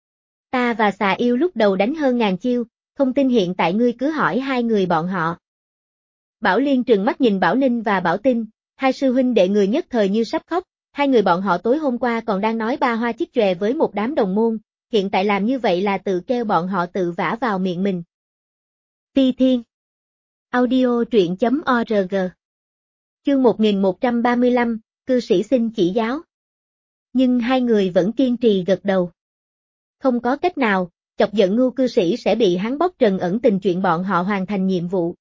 Speaker 1: Ta và xà yêu lúc đầu đánh hơn ngàn chiêu, không tin hiện tại ngươi cứ hỏi hai người bọn họ. Bảo Liên trừng mắt nhìn Bảo Ninh và Bảo Tín, hai sư huynh đệ người nhất thời như sắp khóc, hai người bọn họ tối hôm qua còn đang nói ba hoa chiếc chòe với một đám đồng môn, hiện tại làm như vậy là tự kêu bọn họ tự vả vào miệng mình. Phi Thiên Audio truyện chấm org Chương một nghìn một trăm ba mươi lăm, cư sĩ xin chỉ giáo. Nhưng hai người vẫn kiên trì gật đầu. Không có cách nào, chọc giận Ngưu cư sĩ sẽ bị hắn bóc trần ẩn tình chuyện bọn họ hoàn thành nhiệm vụ.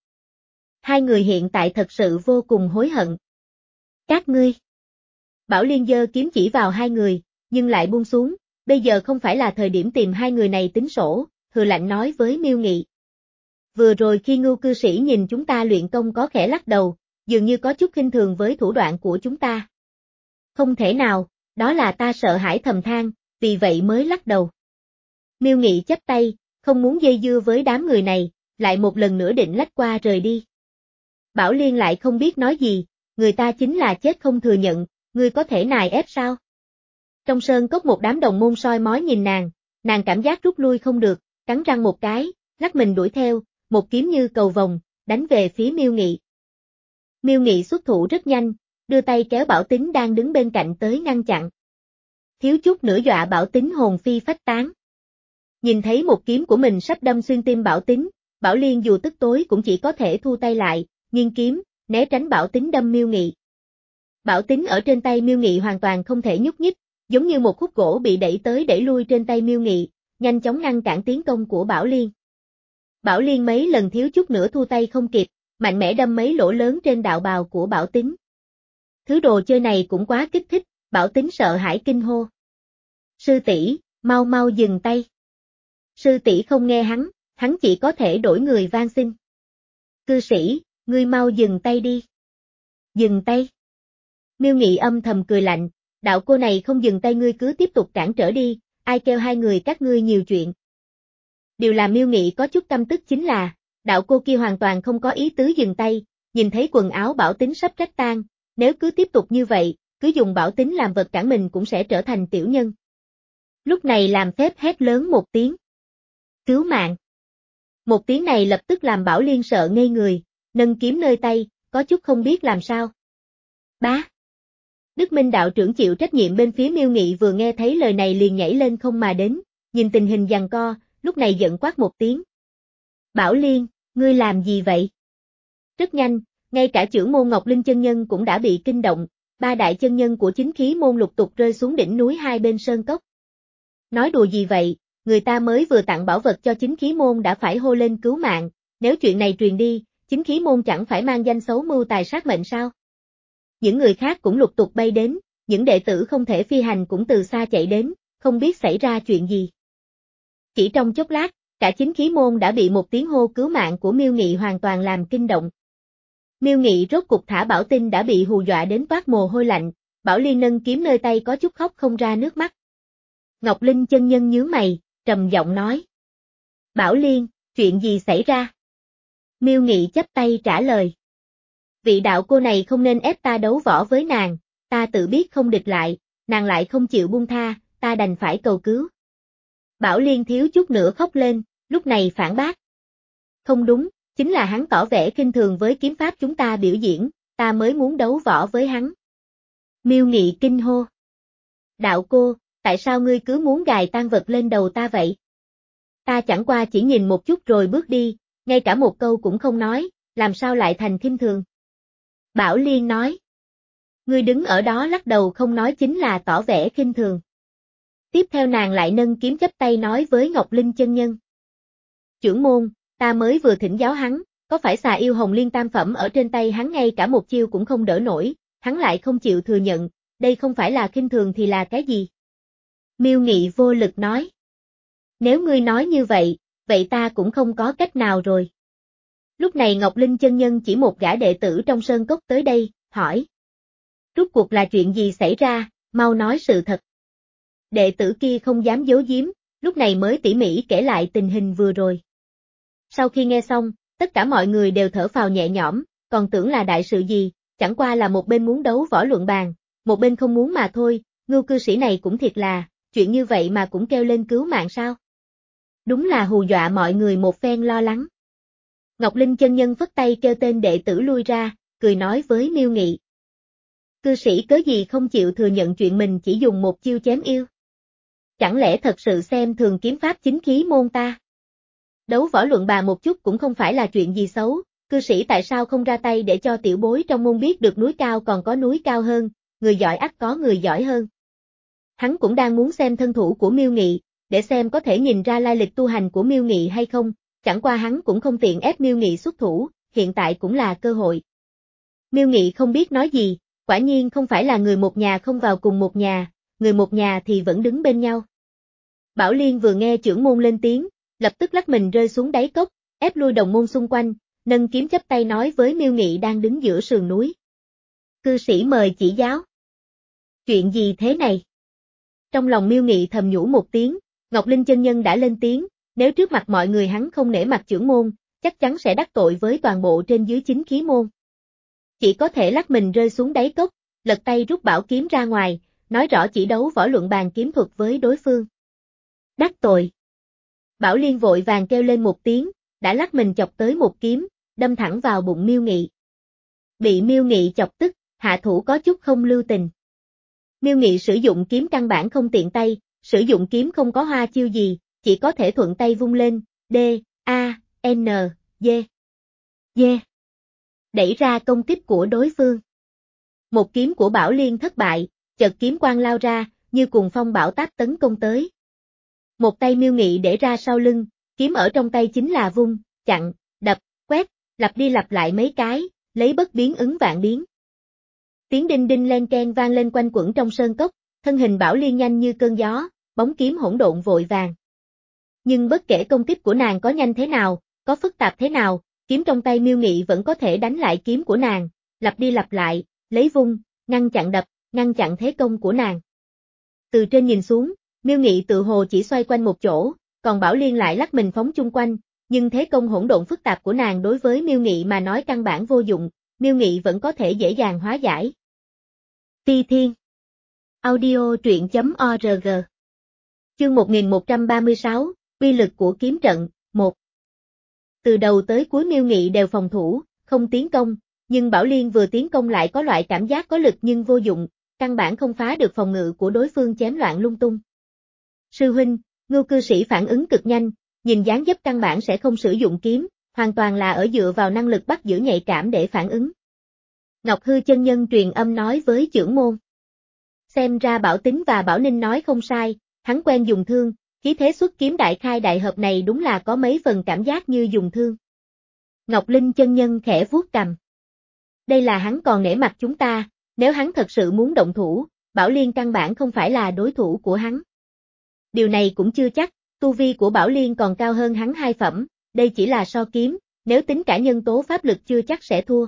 Speaker 1: Hai người hiện tại thật sự vô cùng hối hận. Các ngươi. Bảo Liên giơ kiếm chỉ vào hai người, nhưng lại buông xuống, bây giờ không phải là thời điểm tìm hai người này tính sổ, hừ lạnh nói với Miêu Nghị. Vừa rồi khi Ngưu cư sĩ nhìn chúng ta luyện công có khẽ lắc đầu, dường như có chút khinh thường với thủ đoạn của chúng ta. Không thể nào, đó là ta sợ hãi thầm than, vì vậy mới lắc đầu. Miêu Nghị chắp tay, không muốn dây dưa với đám người này, lại một lần nữa định lách qua rời đi. Bảo Liên lại không biết nói gì, người ta chính là chết không thừa nhận, ngươi có thể nài ép sao? Trong sơn cốc một đám đồng môn soi mói nhìn nàng, nàng cảm giác rút lui không được, cắn răng một cái, lắc mình đuổi theo, một kiếm như cầu vồng, đánh về phía Miêu Nghị. Miêu Nghị xuất thủ rất nhanh, đưa tay kéo Bảo Tín đang đứng bên cạnh tới ngăn chặn. Thiếu chút nữa dọa Bảo Tín hồn phi phách tán. Nhìn thấy một kiếm của mình sắp đâm xuyên tim Bảo Tín, Bảo Liên dù tức tối cũng chỉ có thể thu tay lại, nghiêng kiếm, né tránh Bảo Tín đâm Miêu Nghị. Bảo Tín ở trên tay Miêu Nghị hoàn toàn không thể nhúc nhích, giống như một khúc gỗ bị đẩy tới đẩy lui trên tay Miêu Nghị, nhanh chóng ngăn cản tiến công của Bảo Liên. Bảo Liên mấy lần thiếu chút nữa thu tay không kịp, mạnh mẽ đâm mấy lỗ lớn trên đạo bào của Bảo Tín. Thứ đồ chơi này cũng quá kích thích, Bảo Tín sợ hãi kinh hô. Sư tỷ, mau mau dừng tay. Sư tỷ không nghe hắn, hắn chỉ có thể đổi người van xin. Cư sĩ, ngươi mau dừng tay đi. Dừng tay. Miêu Nghị âm thầm cười lạnh, đạo cô này không dừng tay ngươi cứ tiếp tục cản trở đi, ai kêu hai người các ngươi nhiều chuyện. Điều làm Miêu Nghị có chút căm tức chính là, đạo cô kia hoàn toàn không có ý tứ dừng tay, nhìn thấy quần áo Bảo Tín sắp rách tan, nếu cứ tiếp tục như vậy, cứ dùng Bảo Tín làm vật cản mình cũng sẽ trở thành tiểu nhân. Lúc này làm phép hét lớn một tiếng. Cứu mạng. Một tiếng này lập tức làm Bảo Liên sợ ngây người, nâng kiếm nơi tay, có chút không biết làm sao. Bá. Đức Minh đạo trưởng chịu trách nhiệm bên phía Miêu Nghị vừa nghe thấy lời này liền nhảy lên không mà đến, nhìn tình hình giằng co, lúc này giận quát một tiếng. Bảo Liên, ngươi làm gì vậy? Rất nhanh, ngay cả trưởng môn Ngọc Linh chân nhân cũng đã bị kinh động, ba đại chân nhân của chính khí môn lục tục rơi xuống đỉnh núi hai bên sơn cốc. Nói đùa gì vậy, người ta mới vừa tặng bảo vật cho chính khí môn đã phải hô lên cứu mạng, nếu chuyện này truyền đi, chính khí môn chẳng phải mang danh xấu mưu tài sát mệnh sao? Những người khác cũng lục tục bay đến, những đệ tử không thể phi hành cũng từ xa chạy đến, không biết xảy ra chuyện gì. Chỉ trong chốc lát, cả chính khí môn đã bị một tiếng hô cứu mạng của Miêu Nghị hoàn toàn làm kinh động. Miêu Nghị rốt cục thả Bảo Tinh đã bị hù dọa đến toát mồ hôi lạnh, Bảo Liên nâng kiếm nơi tay có chút khóc không ra nước mắt. Ngọc Linh chân nhân nhướng mày, trầm giọng nói. Bảo Liên, chuyện gì xảy ra? Miêu Nghị chắp tay trả lời. Vị đạo cô này không nên ép ta đấu võ với nàng, ta tự biết không địch lại, nàng lại không chịu buông tha, ta đành phải cầu cứu. Bảo Liên thiếu chút nữa khóc lên, lúc này phản bác. Không đúng, chính là hắn tỏ vẻ khinh thường với kiếm pháp chúng ta biểu diễn, ta mới muốn đấu võ với hắn. Miêu Nghị kinh hô. Đạo cô, tại sao ngươi cứ muốn gài tang vật lên đầu ta vậy? Ta chẳng qua chỉ nhìn một chút rồi bước đi, ngay cả một câu cũng không nói, làm sao lại thành khinh thường? Bảo Liên nói. Ngươi đứng ở đó lắc đầu không nói chính là tỏ vẻ khinh thường. Tiếp theo nàng lại nâng kiếm chắp tay nói với Ngọc Linh chân nhân. Trưởng môn, ta mới vừa thỉnh giáo hắn, có phải xà yêu hồng liên tam phẩm ở trên tay hắn ngay cả một chiêu cũng không đỡ nổi, hắn lại không chịu thừa nhận, đây không phải là khinh thường thì là cái gì? Miêu Nghị vô lực nói. Nếu ngươi nói như vậy, vậy ta cũng không có cách nào rồi. Lúc này Ngọc Linh chân nhân chỉ một gã đệ tử trong sơn cốc tới đây, hỏi. Rốt cuộc là chuyện gì xảy ra, mau nói sự thật. Đệ tử kia không dám giấu giếm, lúc này mới tỉ mỉ kể lại tình hình vừa rồi. Sau khi nghe xong, tất cả mọi người đều thở phào nhẹ nhõm, còn tưởng là đại sự gì, chẳng qua là một bên muốn đấu võ luận bàn, một bên không muốn mà thôi, Ngưu cư sĩ này cũng thiệt là, chuyện như vậy mà cũng kêu lên cứu mạng sao? Đúng là hù dọa mọi người một phen lo lắng. Ngọc Linh chân nhân phất tay kêu tên đệ tử lui ra, cười nói với Miêu Nghị. Cư sĩ cớ gì không chịu thừa nhận chuyện mình chỉ dùng một chiêu chém yêu? Chẳng lẽ thật sự xem thường kiếm pháp chính khí môn ta? Đấu võ luận bàn một chút cũng không phải là chuyện gì xấu, cư sĩ tại sao không ra tay để cho tiểu bối trong môn biết được núi cao còn có núi cao hơn, người giỏi ắt có người giỏi hơn. Hắn cũng đang muốn xem thân thủ của Miêu Nghị, để xem có thể nhìn ra lai lịch tu hành của Miêu Nghị hay không, chẳng qua hắn cũng không tiện ép Miêu Nghị xuất thủ, hiện tại cũng là cơ hội. Miêu Nghị không biết nói gì, quả nhiên không phải là người một nhà không vào cùng một nhà, người một nhà thì vẫn đứng bên nhau. Bảo Liên vừa nghe trưởng môn lên tiếng, lập tức lắc mình rơi xuống đáy cốc, ép lui đồng môn xung quanh, nâng kiếm chắp tay nói với Miêu Nghị đang đứng giữa sườn núi. Cư sĩ mời chỉ giáo. Chuyện gì thế này? Trong lòng Miêu Nghị thầm nhủ một tiếng, Ngọc Linh chân nhân đã lên tiếng, nếu trước mặt mọi người hắn không nể mặt trưởng môn, chắc chắn sẽ đắc tội với toàn bộ trên dưới chính khí môn. Chỉ có thể lắc mình rơi xuống đáy cốc, lật tay rút bảo kiếm ra ngoài, nói rõ chỉ đấu võ luận bàn kiếm thuật với đối phương. Đắc tội. Bảo Liên vội vàng kêu lên một tiếng, đã lắc mình chọc tới một kiếm, đâm thẳng vào bụng Miêu Nghị. Bị Miêu Nghị chọc tức, hạ thủ có chút không lưu tình. Miêu Nghị sử dụng kiếm căn bản không tiện tay, sử dụng kiếm không có hoa chiêu gì, chỉ có thể thuận tay vung lên, D, A, N, D, D. Đẩy ra công kích của đối phương. Một kiếm của Bảo Liên thất bại, chợt kiếm quang lao ra, như cùng phong bão táp tấn công tới. Một tay Miêu Nghị để ra sau lưng, kiếm ở trong tay chính là vung, chặn, đập, quét, lặp đi lặp lại mấy cái, lấy bất biến ứng vạn biến. Tiếng đinh đinh len keng vang lên quanh quẩn trong sơn cốc, thân hình Bảo Liên nhanh như cơn gió, bóng kiếm hỗn độn vội vàng. Nhưng bất kể công kích của nàng có nhanh thế nào, có phức tạp thế nào, kiếm trong tay Miêu Nghị vẫn có thể đánh lại kiếm của nàng, lặp đi lặp lại, lấy vung, ngăn chặn đập, ngăn chặn thế công của nàng. Từ trên nhìn xuống, Miêu Nghị tự hồ chỉ xoay quanh một chỗ, còn Bảo Liên lại lắc mình phóng chung quanh, nhưng thế công hỗn độn phức tạp của nàng đối với Miêu Nghị mà nói căn bản vô dụng, Miêu Nghị vẫn có thể dễ dàng hóa giải. Phi Thiên Audio truyện chấm org Chương một nghìn một trăm ba mươi sáu, Uy lực của kiếm trận, một. Từ đầu tới cuối Miêu Nghị đều phòng thủ, không tiến công, nhưng Bảo Liên vừa tiến công lại có loại cảm giác có lực nhưng vô dụng, căn bản không phá được phòng ngự của đối phương chém loạn lung tung. Sư huynh, Ngưu cư sĩ phản ứng cực nhanh, nhìn dáng dấp căn bản sẽ không sử dụng kiếm, hoàn toàn là ở dựa vào năng lực bắt giữ nhạy cảm để phản ứng. Ngọc Hư chân nhân truyền âm nói với trưởng môn. Xem ra Bảo Tín và Bảo Ninh nói không sai, hắn quen dùng thương, khí thế xuất kiếm đại khai đại hợp này đúng là có mấy phần cảm giác như dùng thương. Ngọc Linh chân nhân khẽ vuốt cằm. Đây là hắn còn nể mặt chúng ta, nếu hắn thật sự muốn động thủ, Bảo Liên căn bản không phải là đối thủ của hắn. Điều này cũng chưa chắc, tu vi của Bảo Liên còn cao hơn hắn hai phẩm, đây chỉ là so kiếm, nếu tính cả nhân tố pháp lực chưa chắc sẽ thua.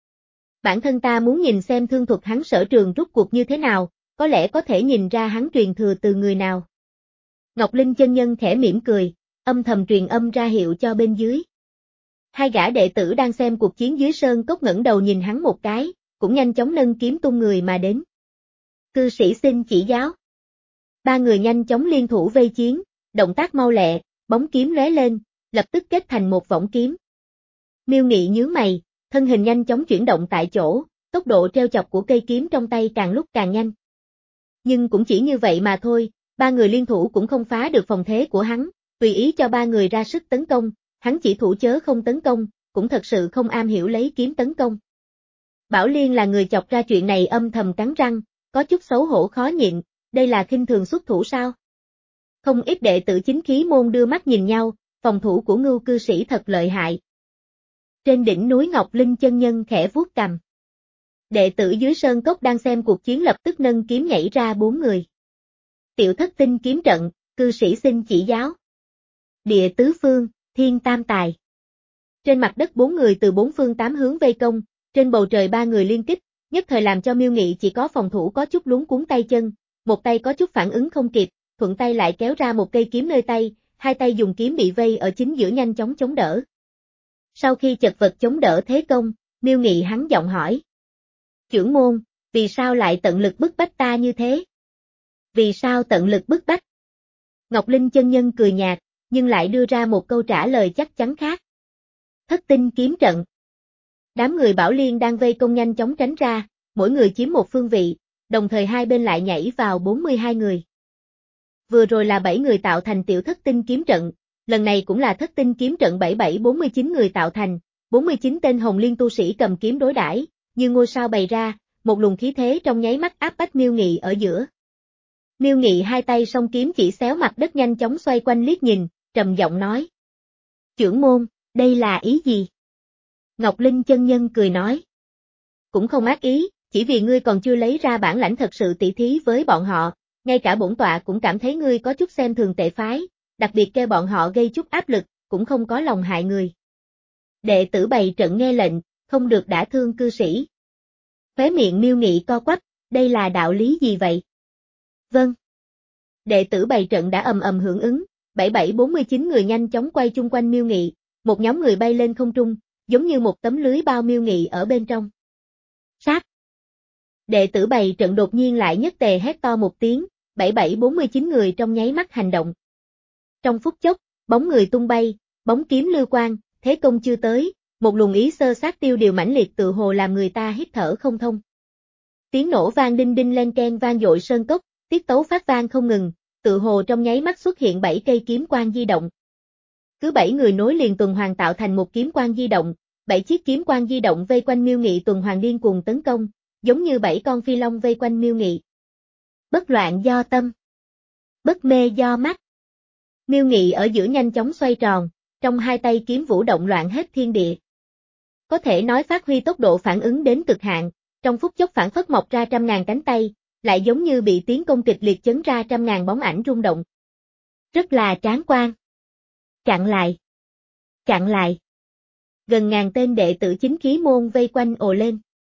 Speaker 1: Bản thân ta muốn nhìn xem thương thuật hắn sở trường rút cuộc như thế nào, có lẽ có thể nhìn ra hắn truyền thừa từ người nào. Ngọc Linh chân nhân khẽ mỉm cười, âm thầm truyền âm ra hiệu cho bên dưới. Hai gã đệ tử đang xem cuộc chiến dưới sơn cốc ngẩng đầu nhìn hắn một cái, cũng nhanh chóng nâng kiếm tung người mà đến. Cư sĩ xin chỉ giáo. Ba người nhanh chóng liên thủ vây chiến, động tác mau lẹ, bóng kiếm lóe lên, lập tức kết thành một võng kiếm. Miêu Nghị nhướng mày, thân hình nhanh chóng chuyển động tại chỗ, tốc độ treo chọc của cây kiếm trong tay càng lúc càng nhanh. Nhưng cũng chỉ như vậy mà thôi, ba người liên thủ cũng không phá được phòng thế của hắn, tùy ý cho ba người ra sức tấn công, hắn chỉ thủ chớ không tấn công, cũng thật sự không am hiểu lấy kiếm tấn công. Bảo Liên là người chọc ra chuyện này âm thầm cắn răng, có chút xấu hổ khó nhịn, đây là khinh thường xuất thủ sao? Không ít đệ tử chính khí môn đưa mắt nhìn nhau, phòng thủ của Ngưu cư sĩ thật lợi hại. Trên đỉnh núi Ngọc Linh chân nhân khẽ vuốt cằm. Đệ tử dưới sơn cốc đang xem cuộc chiến lập tức nâng kiếm nhảy ra bốn người. Tiểu thất tinh kiếm trận, cư sĩ xin chỉ giáo. Địa tứ phương, thiên tam tài. Trên mặt đất bốn người từ bốn phương tám hướng vây công, trên bầu trời ba người liên kích, nhất thời làm cho Miêu Nghị chỉ có phòng thủ có chút luống cuống tay chân, một tay có chút phản ứng không kịp, thuận tay lại kéo ra một cây kiếm nơi tay, hai tay dùng kiếm bị vây ở chính giữa nhanh chóng chống đỡ. Sau khi chật vật chống đỡ thế công, Miêu Nghị hắn giọng hỏi. Chưởng môn, vì sao lại tận lực bức bách ta như thế? Vì sao tận lực bức bách? Ngọc Linh chân nhân cười nhạt, nhưng lại đưa ra một câu trả lời chắc chắn khác. Thất tinh kiếm trận. Đám người Bảo Liên đang vây công nhanh chóng tránh ra, mỗi người chiếm một phương vị, đồng thời hai bên lại nhảy vào bốn mươi hai người. Vừa rồi là bảy người tạo thành tiểu thất tinh kiếm trận, lần này cũng là thất tinh kiếm trận bảy bảy bốn mươi chín người tạo thành, bốn mươi chín tên Hồng Liên tu sĩ cầm kiếm đối đãi, như ngôi sao bày ra, một luồng khí thế trong nháy mắt áp bách Miêu Nghị ở giữa. Miêu Nghị hai tay song kiếm chỉ xéo mặt đất nhanh chóng xoay quanh liếc nhìn, trầm giọng nói. Chưởng môn, đây là ý gì? Ngọc Linh chân nhân cười nói. Cũng không ác ý, chỉ vì ngươi còn chưa lấy ra bản lãnh thật sự tỉ thí với bọn họ, ngay cả bổn tọa cũng cảm thấy ngươi có chút xem thường tệ phái, đặc biệt kêu bọn họ gây chút áp lực, cũng không có lòng hại người. Đệ tử bày trận nghe lệnh, không được đả thương cư sĩ. Khóe miệng Miêu Nghị co quắp, đây là đạo lý gì vậy? Vâng. Đệ tử bày trận đã ầm ầm hưởng ứng, bảy bảy bốn mươi chín người nhanh chóng quay chung quanh Miêu Nghị, một nhóm người bay lên không trung, giống như một tấm lưới bao Miêu Nghị ở bên trong. Sát. Đệ tử bày trận đột nhiên lại nhất tề hét to một tiếng, bảy bảy bốn mươi chín người trong nháy mắt hành động. Trong phút chốc, bóng người tung bay, bóng kiếm lưu quang, thế công chưa tới, một luồng ý sơ sát tiêu điều mãnh liệt tự hồ làm người ta hít thở không thông. Tiếng nổ vang đinh đinh len keng vang dội sơn cốc, tiết tấu phát vang không ngừng, tự hồ trong nháy mắt xuất hiện bảy cây kiếm quang di động. Cứ bảy người nối liền tuần hoàn tạo thành một kiếm quang di động, bảy chiếc kiếm quang di động vây quanh Miêu Nghị tuần hoàn điên cuồng tấn công, giống như bảy con phi long vây quanh Miêu Nghị. Bất loạn do tâm, bất mê do mắt. Miêu Nghị ở giữa nhanh chóng xoay tròn, trong hai tay kiếm vũ động loạn hết thiên địa. Có thể nói phát huy tốc độ phản ứng đến cực hạn, trong phút chốc phản phất mọc ra trăm ngàn cánh tay, lại giống như bị tiến công kịch liệt chấn ra trăm ngàn bóng ảnh rung động. Rất là tráng quan. Chặn lại. Chặn lại. Gần ngàn tên đệ tử chính khí môn vây quanh ồ lên.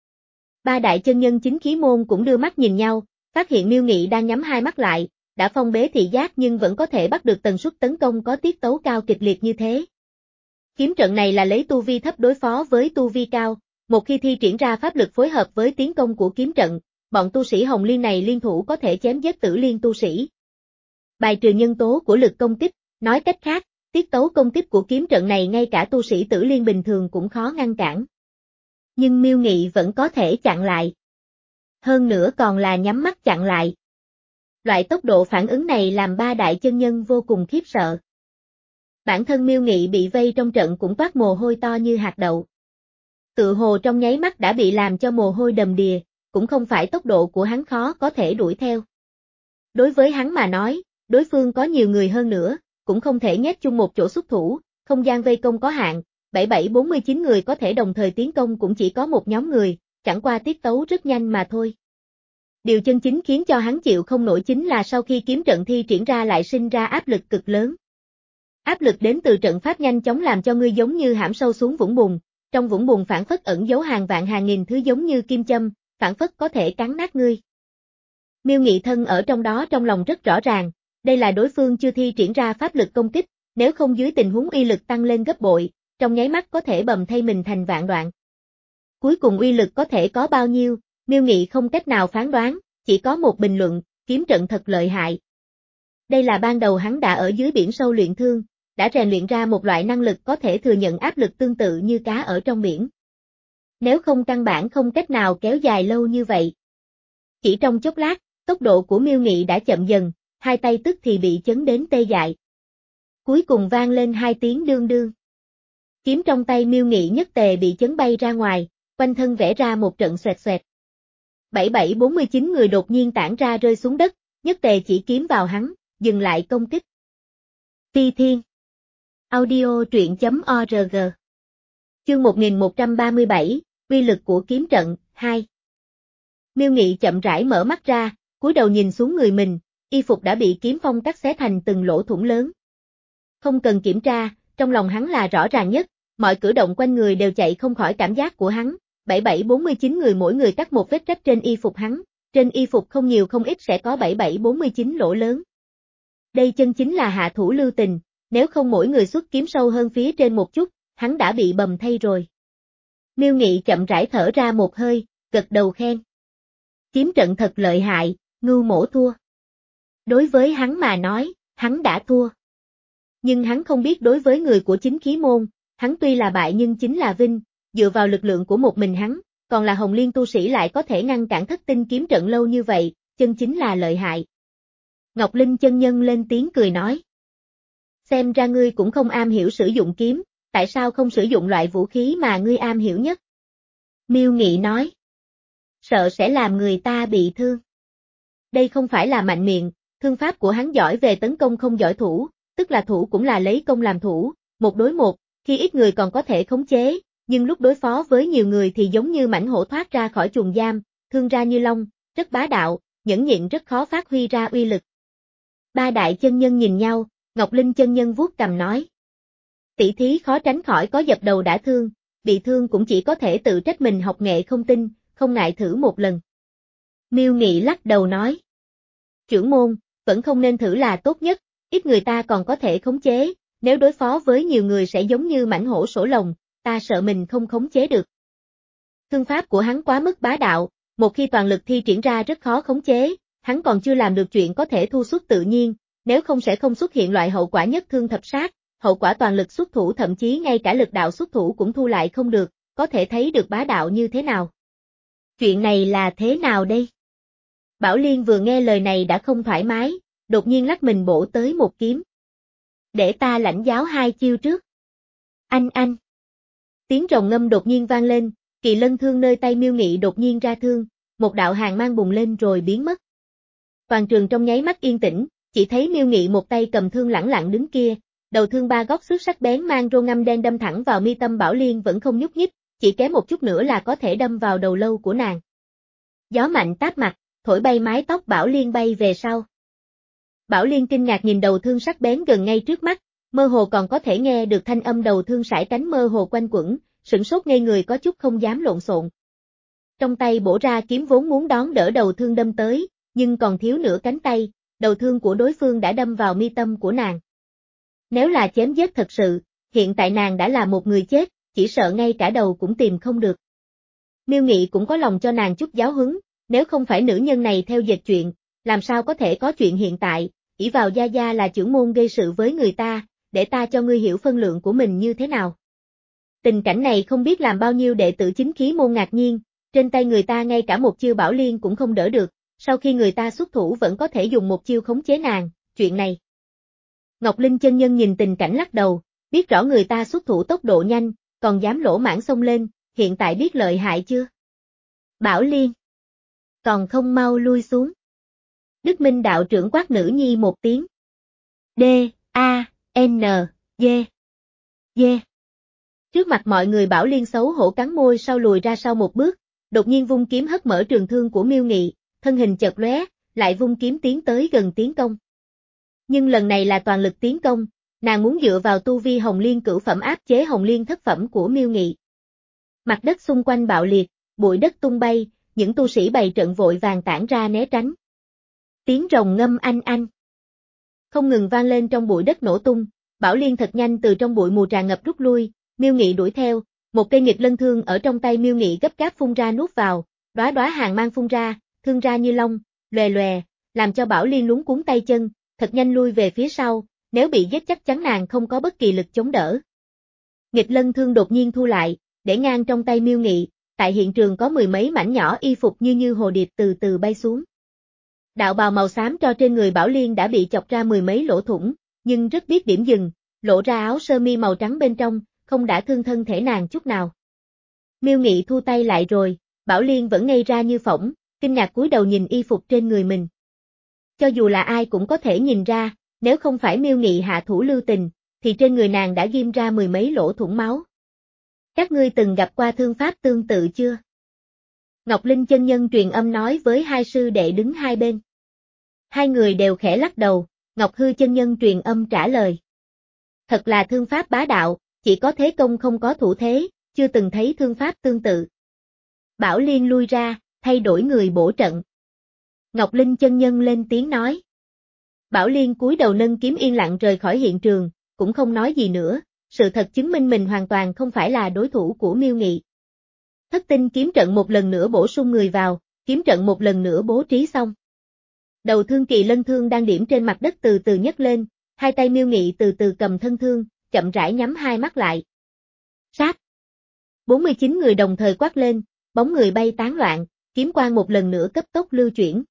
Speaker 1: Ba đại chân nhân chính khí môn cũng đưa mắt nhìn nhau, phát hiện Miêu Nghị đang nhắm hai mắt lại, đã phong bế thị giác nhưng vẫn có thể bắt được tần suất tấn công có tiết tấu cao kịch liệt như thế. Kiếm trận này là lấy tu vi thấp đối phó với tu vi cao, một khi thi triển ra pháp lực phối hợp với tiến công của kiếm trận, bọn tu sĩ Hồng Liên này liên thủ có thể chém giết Tử Liên tu sĩ. Bài trừ nhân tố của lực công kích, Nói cách khác, tiết tấu công kích của kiếm trận này ngay cả tu sĩ tử liên bình thường cũng khó ngăn cản. Nhưng Miêu Nghị vẫn có thể chặn lại. Hơn nữa còn là nhắm mắt chặn lại. Loại tốc độ phản ứng này làm ba đại chân nhân vô cùng khiếp sợ. Bản thân Miêu Nghị bị vây trong trận cũng toát mồ hôi to như hạt đậu. Tự hồ trong nháy mắt đã bị làm cho mồ hôi đầm đìa, cũng không phải tốc độ của hắn khó có thể đuổi theo. Đối với hắn mà nói, đối phương có nhiều người hơn nữa, cũng không thể nhét chung một chỗ xuất thủ, không gian vây công có hạn, bảy bảy bốn mươi chín người có thể đồng thời tiến công cũng chỉ có một nhóm người, chẳng qua tiết tấu rất nhanh mà thôi. Điều chân chính khiến cho hắn chịu không nổi chính là sau khi kiếm trận thi triển ra lại sinh ra áp lực cực lớn. Áp lực đến từ trận pháp nhanh chóng làm cho ngươi giống như hãm sâu xuống vũng bùn, trong vũng bùn phản phất ẩn giấu hàng vạn hàng nghìn thứ giống như kim châm, phản phất có thể cắn nát ngươi. Miêu Nghị thân ở trong đó trong lòng rất rõ ràng, đây là đối phương chưa thi triển ra pháp lực công kích, nếu không dưới tình huống uy lực tăng lên gấp bội, trong nháy mắt có thể bầm thay mình thành vạn đoạn. Cuối cùng uy lực có thể có bao nhiêu, Miêu Nghị không cách nào phán đoán, chỉ có một bình luận, kiếm trận thật lợi hại. Đây là ban đầu hắn đã ở dưới biển sâu luyện thương, đã rèn luyện ra một loại năng lực có thể thừa nhận áp lực tương tự như cá ở trong biển. Nếu không căn bản không cách nào kéo dài lâu như vậy. Chỉ trong chốc lát, tốc độ của Miêu Nghị đã chậm dần, hai tay tức thì bị chấn đến tê dại. Cuối cùng vang lên hai tiếng đương đương. Kiếm trong tay Miêu Nghị nhất tề bị chấn bay ra ngoài, quanh thân vẽ ra một trận xoẹt xoẹt. bảy bảy bốn mươi chín người đột nhiên tản ra rơi xuống đất, nhất tề chỉ kiếm vào hắn, dừng lại công kích. Phi Thiên Audio truyện chấm org Chương một nghìn một trăm ba mươi bảy, uy lực của kiếm trận, hai. Miêu Nghị chậm rãi mở mắt ra, cúi đầu nhìn xuống người mình, y phục đã bị kiếm phong cắt xé thành từng lỗ thủng lớn. Không cần kiểm tra, trong lòng hắn là rõ ràng nhất, mọi cử động quanh người đều chạy không khỏi cảm giác của hắn, bảy bảy bốn mươi chín người mỗi người cắt một vết rách trên y phục hắn, trên y phục không nhiều không ít sẽ có bảy bảy bốn mươi chín lỗ lớn. Đây chân chính là hạ thủ lưu tình, nếu không mỗi người xuất kiếm sâu hơn phía trên một chút, hắn đã bị bầm thay rồi. Miêu Nghị chậm rãi thở ra một hơi, gật đầu khen. Kiếm trận thật lợi hại, Ngưu Mỗ thua. Đối với hắn mà nói, hắn đã thua. Nhưng hắn không biết đối với người của chính khí môn, hắn tuy là bại nhưng chính là vinh, dựa vào lực lượng của một mình hắn, còn là Hồng Liên tu sĩ lại có thể ngăn cản thất tinh kiếm trận lâu như vậy, chân chính là lợi hại. Ngọc Linh chân nhân lên tiếng cười nói. Xem ra ngươi cũng không am hiểu sử dụng kiếm, tại sao không sử dụng loại vũ khí mà ngươi am hiểu nhất? Miêu Nghị nói. Sợ sẽ làm người ta bị thương. Đây không phải là mạnh miệng, thương pháp của hắn giỏi về tấn công không giỏi thủ, tức là thủ cũng là lấy công làm thủ, một đối một, khi ít người còn có thể khống chế, nhưng lúc đối phó với nhiều người thì giống như mãnh hổ thoát ra khỏi chuồng giam, thương ra như long, rất bá đạo, nhẫn nhịn rất khó phát huy ra uy lực. Ba đại chân nhân nhìn nhau, Ngọc Linh chân nhân vuốt cằm nói. Tỷ thí khó tránh khỏi có dập đầu đã thương, bị thương cũng chỉ có thể tự trách mình học nghệ không tinh, không ngại thử một lần. Miêu Nghị lắc đầu nói. Trưởng môn, vẫn không nên thử là tốt nhất, ít người ta còn có thể khống chế, nếu đối phó với nhiều người sẽ giống như mãnh hổ sổ lồng, ta sợ mình không khống chế được. Thương pháp của hắn quá mức bá đạo, một khi toàn lực thi triển ra rất khó khống chế, hắn còn chưa làm được chuyện có thể thu xuất tự nhiên, nếu không sẽ không xuất hiện loại hậu quả nhất thương thập sát, hậu quả toàn lực xuất thủ thậm chí ngay cả lực đạo xuất thủ cũng thu lại không được, có thể thấy được bá đạo như thế nào. Chuyện này là thế nào đây? Bảo Liên vừa nghe lời này đã không thoải mái, đột nhiên lắc mình bổ tới một kiếm. Để ta lãnh giáo hai chiêu trước. Anh anh. Tiếng rồng ngâm đột nhiên vang lên, kỳ lân thương nơi tay Miêu Nghị đột nhiên ra thương, một đạo hàn mang bùng lên rồi biến mất. Toàn trường trong nháy mắt yên tĩnh, chỉ thấy Miêu Nghị một tay cầm thương lẳng lặng đứng kia, đầu thương ba góc xước sắc bén mang rô ngâm đen đâm thẳng vào mi tâm Bảo Liên vẫn không nhúc nhích, chỉ kém một chút nữa là có thể đâm vào đầu lâu của nàng. Gió mạnh táp mặt, thổi bay mái tóc Bảo Liên bay về sau. Bảo Liên kinh ngạc nhìn đầu thương sắc bén gần ngay trước mắt, mơ hồ còn có thể nghe được thanh âm đầu thương sải cánh mơ hồ quanh quẩn, sửng sốt ngây người có chút không dám lộn xộn. Trong tay bổ ra kiếm vốn muốn đón đỡ đầu thương đâm tới, nhưng còn thiếu nửa cánh tay, đầu thương của đối phương đã đâm vào mi tâm của nàng. Nếu là chém giết thật sự, hiện tại nàng đã là một người chết, chỉ sợ ngay cả đầu cũng tìm không được. Miêu Nghị cũng có lòng cho nàng chút giáo huấn, nếu không phải nữ nhân này theo dệt chuyện, làm sao có thể có chuyện hiện tại, ỷ vào gia gia là trưởng môn gây sự với người ta, để ta cho ngươi hiểu phân lượng của mình như thế nào. Tình cảnh này không biết làm bao nhiêu đệ tử chính khí môn ngạc nhiên, trên tay người ta ngay cả một chiêu bảo liên cũng không đỡ được, sau khi người ta xuất thủ vẫn có thể dùng một chiêu khống chế nàng, chuyện này. Ngọc Linh chân nhân nhìn tình cảnh lắc đầu, biết rõ người ta xuất thủ tốc độ nhanh, còn dám lỗ mãng xông lên, hiện tại biết lợi hại chưa? Bảo liên. Còn không mau lui xuống. Đức Minh đạo trưởng quát nữ nhi một tiếng. D, A, N, D, D. Trước mặt mọi người Bảo Liên xấu hổ cắn môi sau lùi ra sau một bước, đột nhiên vung kiếm hất mở trường thương của Miêu Nghị, thân hình chợt lóe, lại vung kiếm tiến tới gần tiến công. Nhưng lần này là toàn lực tiến công, nàng muốn dựa vào tu vi Hồng Liên cửu phẩm áp chế Hồng Liên thất phẩm của Miêu Nghị. Mặt đất xung quanh bạo liệt, bụi đất tung bay, những tu sĩ bày trận vội vàng tản ra né tránh. Tiếng rồng ngâm anh anh không ngừng vang lên trong bụi đất nổ tung, Bảo Liên thật nhanh từ trong bụi mù tràn ngập rút lui, Miêu Nghị đuổi theo, một cây nghịch lân thương ở trong tay Miêu Nghị gấp gáp phun ra nuốt vào, đóa đóa hàng mang phun ra, thương ra như long, lòe lòe, làm cho Bảo Liên luống cuống tay chân, thật nhanh lui về phía sau, nếu bị giết chắc chắn nàng không có bất kỳ lực chống đỡ. Nghịch lân thương đột nhiên thu lại, để ngang trong tay Miêu Nghị, tại hiện trường có mười mấy mảnh nhỏ y phục như như hồ điệp từ từ bay xuống. Đạo bào màu xám cho trên người Bảo Liên đã bị chọc ra mười mấy lỗ thủng, nhưng rất biết điểm dừng, lộ ra áo sơ mi màu trắng bên trong, không đã thương thân thể nàng chút nào. Miêu Nghị thu tay lại rồi, Bảo Liên vẫn ngây ra như phỗng, kinh ngạc cúi đầu nhìn y phục trên người mình. Cho dù là ai cũng có thể nhìn ra, nếu không phải Miêu Nghị hạ thủ lưu tình, thì trên người nàng đã ghim ra mười mấy lỗ thủng máu. Các ngươi từng gặp qua thương pháp tương tự chưa? Ngọc Linh chân nhân truyền âm nói với hai sư đệ đứng hai bên. Hai người đều khẽ lắc đầu, Ngọc Hư chân nhân truyền âm trả lời. Thật là thương pháp bá đạo, chỉ có thế công không có thủ thế, chưa từng thấy thương pháp tương tự. Bảo Liên lui ra, thay đổi người bổ trận. Ngọc Linh chân nhân lên tiếng nói. Bảo Liên cúi đầu nâng kiếm yên lặng rời khỏi hiện trường, cũng không nói gì nữa, sự thật chứng minh mình hoàn toàn không phải là đối thủ của Miêu Nghị. Thất tinh kiếm trận một lần nữa bổ sung người vào, kiếm trận một lần nữa bố trí xong. Đầu thương kỳ lân thương đang điểm trên mặt đất từ từ nhấc lên, hai tay Miêu Nghị từ từ cầm thân thương, chậm rãi nhắm hai mắt lại. Sát! bốn mươi chín người đồng thời quát lên, bóng người bay tán loạn, kiếm quang một lần nữa cấp tốc lưu chuyển.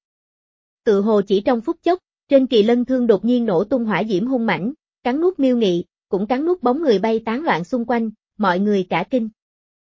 Speaker 1: Tự hồ chỉ trong phút chốc, trên kỳ lân thương đột nhiên nổ tung hỏa diễm hung mãnh, cắn nuốt Miêu Nghị, cũng cắn nuốt bóng người bay tán loạn xung quanh, mọi người cả kinh.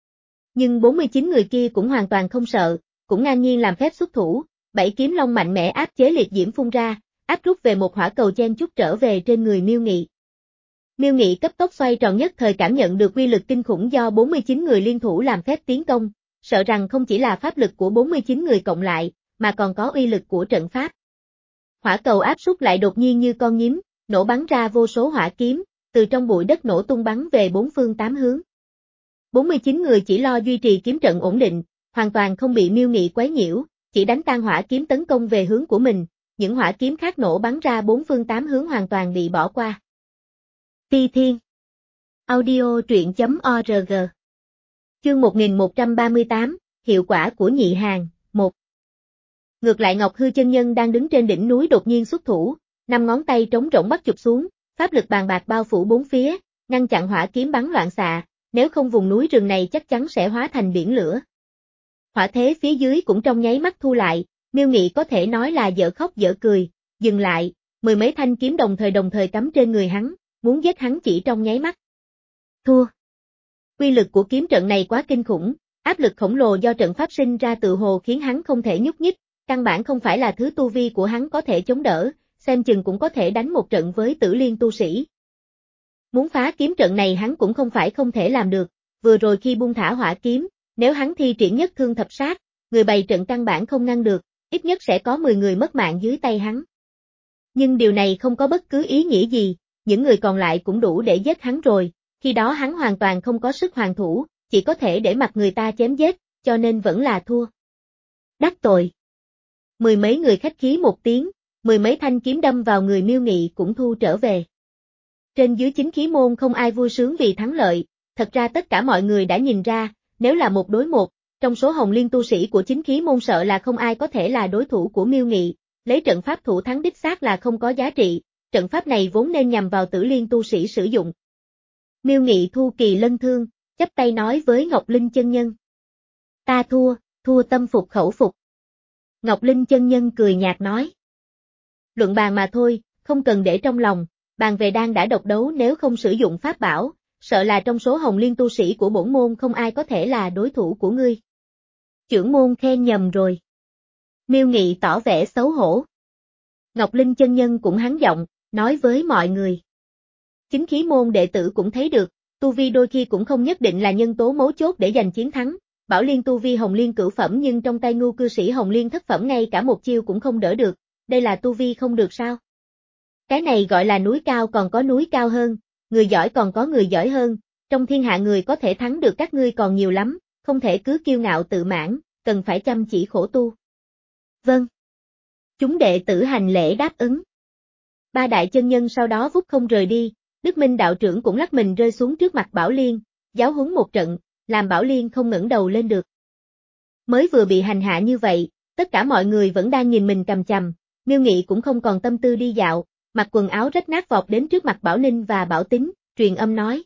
Speaker 1: Nhưng bốn mươi chín người kia cũng hoàn toàn không sợ, cũng ngang nhiên làm phép xuất thủ, bảy kiếm long mạnh mẽ áp chế liệt diễm phun ra, áp rút về một hỏa cầu chen chút trở về trên người Miêu Nghị. Miêu Nghị cấp tốc xoay tròn nhất thời cảm nhận được uy lực kinh khủng do bốn mươi chín người liên thủ làm phép tiến công, sợ rằng không chỉ là pháp lực của bốn mươi chín người cộng lại, mà còn có uy lực của trận pháp. Hỏa cầu áp sút lại đột nhiên như con nhím, nổ bắn ra vô số hỏa kiếm, từ trong bụi đất nổ tung bắn về bốn phương tám hướng. bốn mươi chín người chỉ lo duy trì kiếm trận ổn định, hoàn toàn không bị Miêu Nghị quấy nhiễu, chỉ đánh tan hỏa kiếm tấn công về hướng của mình, những hỏa kiếm khác nổ bắn ra bốn phương tám hướng hoàn toàn bị bỏ qua. Ti Thiên Audio truyện chấm org Chương một nghìn một trăm ba mươi tám, Hiệu quả của nhị hàng, một. Ngược lại Ngọc Hư chân nhân đang đứng trên đỉnh núi đột nhiên xuất thủ, năm ngón tay trống rỗng bắt chụp xuống, pháp lực bàn bạc bao phủ bốn phía, ngăn chặn hỏa kiếm bắn loạn xạ, nếu không vùng núi rừng này chắc chắn sẽ hóa thành biển lửa. Hỏa thế phía dưới cũng trong nháy mắt thu lại, Miêu Nghị có thể nói là dở khóc dở cười, dừng lại, mười mấy thanh kiếm đồng thời đồng thời cắm trên người hắn, muốn giết hắn chỉ trong nháy mắt. Thua. Uy lực của kiếm trận này quá kinh khủng, áp lực khổng lồ do trận pháp sinh ra tự hồ khiến hắn không thể nhúc nhích, căn bản không phải là thứ tu vi của hắn có thể chống đỡ, xem chừng cũng có thể đánh một trận với Tử Liên tu sĩ. Muốn phá kiếm trận này hắn cũng không phải không thể làm được, vừa rồi khi buông thả hỏa kiếm, nếu hắn thi triển nhất thương thập sát, người bày trận căn bản không ngăn được, ít nhất sẽ có mười người mất mạng dưới tay hắn. Nhưng điều này không có bất cứ ý nghĩa gì, những người còn lại cũng đủ để giết hắn rồi, khi đó hắn hoàn toàn không có sức hoàn thủ, chỉ có thể để mặc người ta chém giết, cho nên vẫn là thua. Đắc tội. Mười mấy người khách khí một tiếng, mười mấy thanh kiếm đâm vào người Miêu Nghị cũng thu trở về. Trên dưới chính khí môn không ai vui sướng vì thắng lợi, thật ra tất cả mọi người đã nhìn ra, nếu là một đối một, trong số Hồng Liên tu sĩ của chính khí môn sợ là không ai có thể là đối thủ của Miêu Nghị, lấy trận pháp thủ thắng đích xác là không có giá trị, trận pháp này vốn nên nhằm vào Tử Liên tu sĩ sử dụng. Miêu Nghị thu kỳ lân thương, chắp tay nói với Ngọc Linh chân nhân. Ta thua, thua tâm phục khẩu phục. Ngọc Linh chân nhân cười nhạt nói. Luận bàn mà thôi, không cần để trong lòng, bàn về đang đã độc đấu nếu không sử dụng pháp bảo, sợ là trong số Hồng Liên tu sĩ của bổn môn không ai có thể là đối thủ của ngươi. Chưởng môn khen nhầm rồi. Miêu Nghị tỏ vẻ xấu hổ. Ngọc Linh chân nhân cũng hắn giọng, nói với mọi người. Chính khí môn đệ tử cũng thấy được, tu vi đôi khi cũng không nhất định là nhân tố mấu chốt để giành chiến thắng. Bảo Liên tu vi Hồng Liên cửu phẩm nhưng trong tay Ngưu cư sĩ Hồng Liên thất phẩm ngay cả một chiêu cũng không đỡ được, đây là tu vi không được sao? Cái này gọi là núi cao còn có núi cao hơn, người giỏi còn có người giỏi hơn, trong thiên hạ người có thể thắng được các ngươi còn nhiều lắm, không thể cứ kiêu ngạo tự mãn, cần phải chăm chỉ khổ tu. Vâng. Chúng đệ tử hành lễ đáp ứng. Ba đại chân nhân sau đó vút không rời đi, Đức Minh đạo trưởng cũng lắc mình rơi xuống trước mặt Bảo Liên, giáo huấn một trận, làm Bảo Liên không ngẩng đầu lên được. Mới vừa bị hành hạ như vậy, tất cả mọi người vẫn đang nhìn mình cằm chằm, Miêu Nghị cũng không còn tâm tư đi dạo, mặc quần áo rách nát vọt đến trước mặt Bảo Ninh và Bảo Tín, truyền âm nói.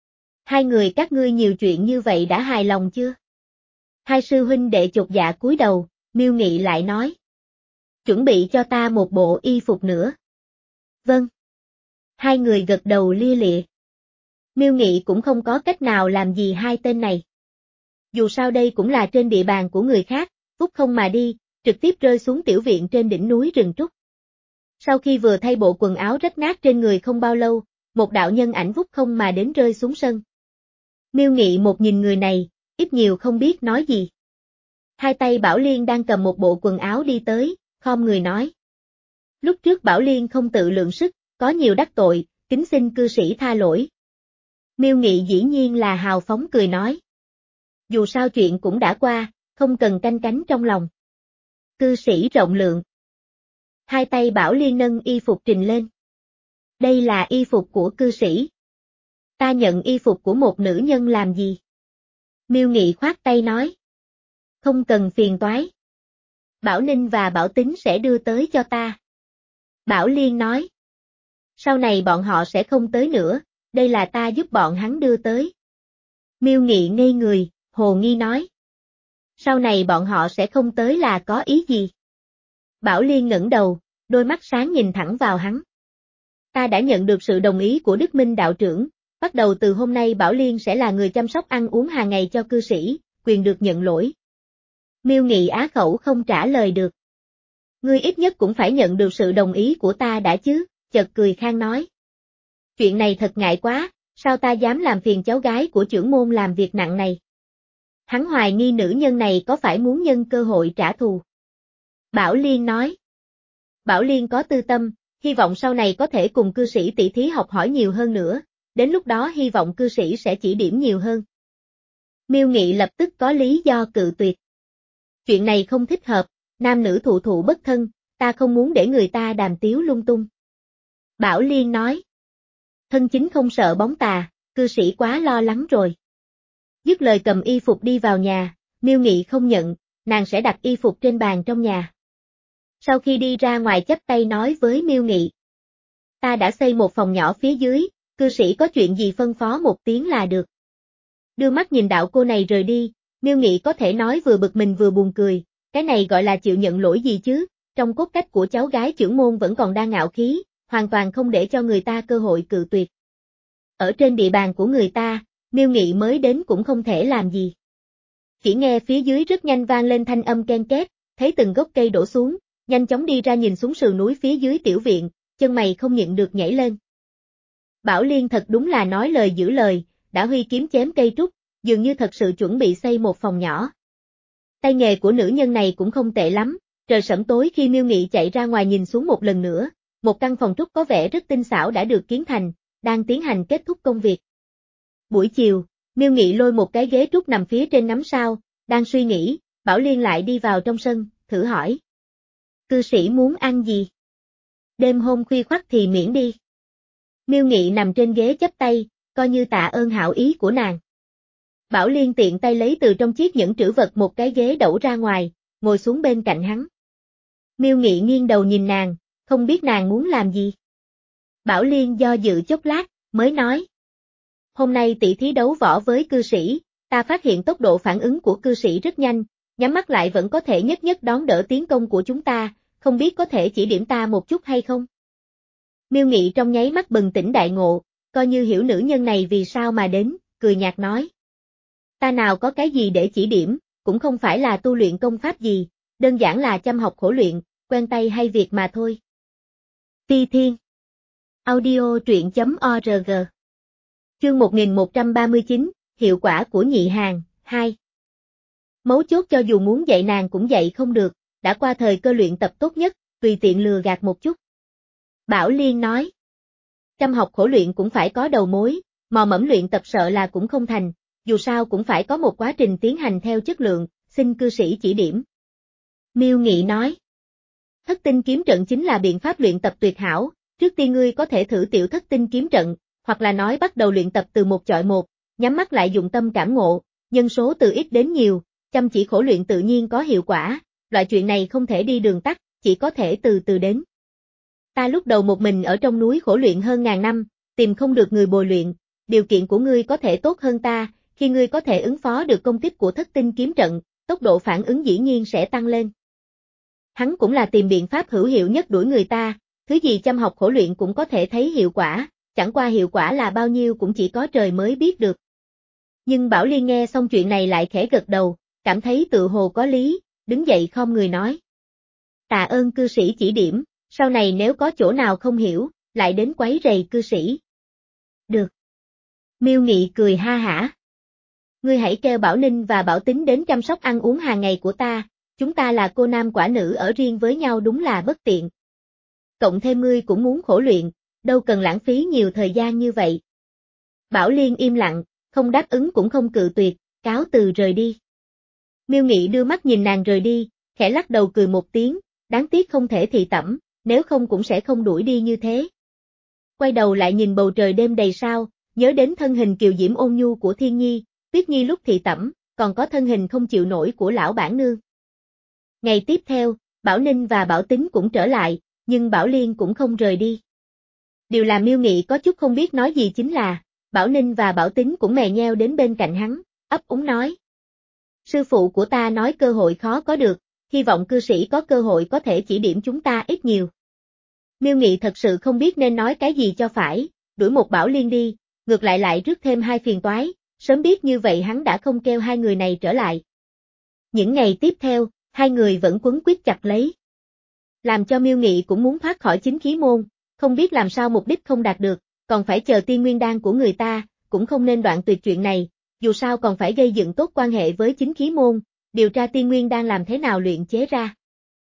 Speaker 1: Hai người các ngươi nhiều chuyện như vậy đã hài lòng chưa? Hai sư huynh đệ chột dạ cúi đầu, Miêu Nghị lại nói. Chuẩn bị cho ta một bộ y phục nữa. Vâng. Hai người gật đầu lia lịa. Miêu Nghị cũng không có cách nào làm gì hai tên này. Dù sao đây cũng là trên địa bàn của người khác, vút không mà đi, trực tiếp rơi xuống tiểu viện trên đỉnh núi rừng trúc. Sau khi vừa thay bộ quần áo rách nát trên người không bao lâu, một đạo nhân ảnh vút không mà đến rơi xuống sân. Miêu Nghị một nhìn người này, ít nhiều không biết nói gì. Hai tay Bảo Liên đang cầm một bộ quần áo đi tới, khom người nói. Lúc trước Bảo Liên không tự lượng sức, có nhiều đắc tội, kính xin cư sĩ tha lỗi. Miêu Nghị dĩ nhiên là hào phóng cười nói. Dù sao chuyện cũng đã qua, không cần canh cánh trong lòng. Cư sĩ rộng lượng. Hai tay Bảo Liên nâng y phục trình lên. Đây là y phục của cư sĩ. Ta nhận y phục của một nữ nhân làm gì? Miêu Nghị khoát tay nói. Không cần phiền toái. Bảo Ninh và Bảo Tín sẽ đưa tới cho ta. Bảo Liên nói. Sau này bọn họ sẽ không tới nữa, đây là ta giúp bọn hắn đưa tới. Miêu Nghị ngây người, hồ nghi nói. Sau này bọn họ sẽ không tới là có ý gì? Bảo Liên ngẩng đầu, đôi mắt sáng nhìn thẳng vào hắn. Ta đã nhận được sự đồng ý của Đức Minh đạo trưởng, bắt đầu từ hôm nay Bảo Liên sẽ là người chăm sóc ăn uống hàng ngày cho cư sĩ, quyền được nhận lỗi. Miêu Nghị á khẩu không trả lời được. Ngươi ít nhất cũng phải nhận được sự đồng ý của ta đã chứ, chợt cười khang nói. Chuyện này thật ngại quá, sao ta dám làm phiền cháu gái của trưởng môn làm việc nặng này. Hắn hoài nghi nữ nhân này có phải muốn nhân cơ hội trả thù. Bảo Liên nói. Bảo Liên có tư tâm, hy vọng sau này có thể cùng cư sĩ tỷ thí học hỏi nhiều hơn nữa, đến lúc đó hy vọng cư sĩ sẽ chỉ điểm nhiều hơn. Miêu Nghị lập tức có lý do cự tuyệt. Chuyện này không thích hợp, nam nữ thụ thụ bất thân, ta không muốn để người ta đàm tiếu lung tung. Bảo Liên nói. Thân chính không sợ bóng tà, cư sĩ quá lo lắng rồi. Dứt lời cầm y phục đi vào nhà, Miêu Nghị không nhận, nàng sẽ đặt y phục trên bàn trong nhà. Sau khi đi ra ngoài chắp tay nói với Miêu Nghị. Ta đã xây một phòng nhỏ phía dưới, cư sĩ có chuyện gì phân phó một tiếng là được. Đưa mắt nhìn đạo cô này rời đi, Miêu Nghị có thể nói vừa bực mình vừa buồn cười, cái này gọi là chịu nhận lỗi gì chứ, trong cốt cách của cháu gái trưởng môn vẫn còn đang ngạo khí, hoàn toàn không để cho người ta cơ hội cự tuyệt. Ở trên địa bàn của người ta, Miêu Nghị mới đến cũng không thể làm gì. Chỉ nghe phía dưới rất nhanh vang lên thanh âm ken két, thấy từng gốc cây đổ xuống, nhanh chóng đi ra nhìn xuống sườn núi phía dưới tiểu viện, chân mày không nhịn được nhảy lên. Bảo Liên thật đúng là nói lời giữ lời, đã huy kiếm chém cây trúc, dường như thật sự chuẩn bị xây một phòng nhỏ. Tay nghề của nữ nhân này cũng không tệ lắm, trời sẫm tối khi Miêu Nghị chạy ra ngoài nhìn xuống một lần nữa, một căn phòng trúc có vẻ rất tinh xảo đã được kiến thành, đang tiến hành kết thúc công việc. Buổi chiều, Miêu Nghị lôi một cái ghế trúc nằm phía trên ngắm sao, đang suy nghĩ, Bảo Liên lại đi vào trong sân, thử hỏi. Cư sĩ muốn ăn gì? Đêm hôm khuya khoắt thì miễn đi. Miêu Nghị nằm trên ghế chắp tay, coi như tạ ơn hảo ý của nàng. Bảo Liên tiện tay lấy từ trong chiếc nhẫn trữ vật một cái ghế đẩu ra ngoài, ngồi xuống bên cạnh hắn. Miêu Nghị nghiêng đầu nhìn nàng, không biết nàng muốn làm gì. Bảo Liên do dự chốc lát, mới nói. Hôm nay tỷ thí đấu võ với cư sĩ, ta phát hiện tốc độ phản ứng của cư sĩ rất nhanh, nhắm mắt lại vẫn có thể nhất nhất đón đỡ tiến công của chúng ta, không biết có thể chỉ điểm ta một chút hay không? Miêu Nghị trong nháy mắt bừng tỉnh đại ngộ, coi như hiểu nữ nhân này vì sao mà đến, cười nhạt nói. Ta nào có cái gì để chỉ điểm, cũng không phải là tu luyện công pháp gì, đơn giản là chăm học khổ luyện, quen tay hay việc mà thôi. Phi Thiên Audio truyện.org Chương một nghìn một trăm ba mươi chín, Hiệu quả của nhị hàng, hai. Mấu chốt cho dù muốn dạy nàng cũng dạy không được, đã qua thời cơ luyện tập tốt nhất, tùy tiện lừa gạt một chút. Bảo Liên nói. Chăm học khổ luyện cũng phải có đầu mối, mò mẫm luyện tập sợ là cũng không thành, dù sao cũng phải có một quá trình tiến hành theo chất lượng, xin cư sĩ chỉ điểm. Miêu Nghị nói. Thất tinh kiếm trận chính là biện pháp luyện tập tuyệt hảo, trước tiên ngươi có thể thử tiểu thất tinh kiếm trận, hoặc là nói bắt đầu luyện tập từ một chọi một, nhắm mắt lại dụng tâm cảm ngộ, nhân số từ ít đến nhiều, chăm chỉ khổ luyện tự nhiên có hiệu quả, loại chuyện này không thể đi đường tắt, chỉ có thể từ từ đến. Ta lúc đầu một mình ở trong núi khổ luyện hơn ngàn năm, tìm không được người bồi luyện, điều kiện của ngươi có thể tốt hơn ta, khi ngươi có thể ứng phó được công kích của thất tinh kiếm trận, tốc độ phản ứng dĩ nhiên sẽ tăng lên. Hắn cũng là tìm biện pháp hữu hiệu nhất đuổi người ta, thứ gì chăm học khổ luyện cũng có thể thấy hiệu quả, chẳng qua hiệu quả là bao nhiêu cũng chỉ có trời mới biết được. Nhưng Bảo Liên nghe xong chuyện này lại khẽ gật đầu, cảm thấy tự hồ có lý, đứng dậy khom người nói. Tạ ơn cư sĩ chỉ điểm, sau này nếu có chỗ nào không hiểu, lại đến quấy rầy cư sĩ. Được. Miêu Nghị cười ha hả. Ngươi hãy kêu Bảo Ninh và Bảo Tính đến chăm sóc ăn uống hàng ngày của ta, chúng ta là cô nam quả nữ ở riêng với nhau đúng là bất tiện. Cộng thêm ngươi cũng muốn khổ luyện, đâu cần lãng phí nhiều thời gian như vậy. Bảo Liên im lặng, không đáp ứng cũng không cự tuyệt, cáo từ rời đi. Miêu Nghị đưa mắt nhìn nàng rời đi, khẽ lắc đầu cười một tiếng, đáng tiếc không thể thị tẩm, nếu không cũng sẽ không đuổi đi như thế. Quay đầu lại nhìn bầu trời đêm đầy sao, nhớ đến thân hình kiều diễm ôn nhu của Thiên Nhi, Tuyết Nhi lúc thị tẩm, còn có thân hình không chịu nổi của lão bản nương. Ngày tiếp theo, Bảo Ninh và Bảo Tính cũng trở lại, nhưng Bảo Liên cũng không rời đi. Điều làm Miêu Nghị có chút không biết nói gì chính là, Bảo Ninh và Bảo Tính cũng mè nheo đến bên cạnh hắn, ấp úng nói. Sư phụ của ta nói cơ hội khó có được, hy vọng cư sĩ có cơ hội có thể chỉ điểm chúng ta ít nhiều. Miêu Nghị thật sự không biết nên nói cái gì cho phải, đuổi một Bảo Liên đi, ngược lại lại rước thêm hai phiền toái, sớm biết như vậy hắn đã không kêu hai người này trở lại. Những ngày tiếp theo, hai người vẫn quấn quýt chặt lấy. Làm cho Miêu Nghị cũng muốn thoát khỏi chính khí môn, không biết làm sao mục đích không đạt được, còn phải chờ tiên nguyên đan của người ta, cũng không nên đoạn tuyệt chuyện này, dù sao còn phải gây dựng tốt quan hệ với chính khí môn, điều tra tiên nguyên đan làm thế nào luyện chế ra.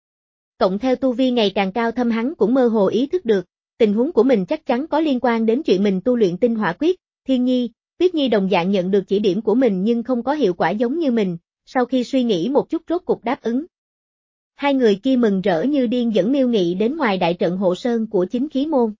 Speaker 1: Cộng theo tu vi ngày càng cao thâm hắn cũng mơ hồ ý thức được, tình huống của mình chắc chắn có liên quan đến chuyện mình tu luyện tinh hỏa quyết, Thiên Nhi, Tuyết Nhi đồng dạng nhận được chỉ điểm của mình nhưng không có hiệu quả giống như mình, sau khi suy nghĩ một chút rốt cục đáp ứng. Hai người kia mừng rỡ như điên dẫn Miêu Nghị đến ngoài đại trận hộ sơn của chính khí môn.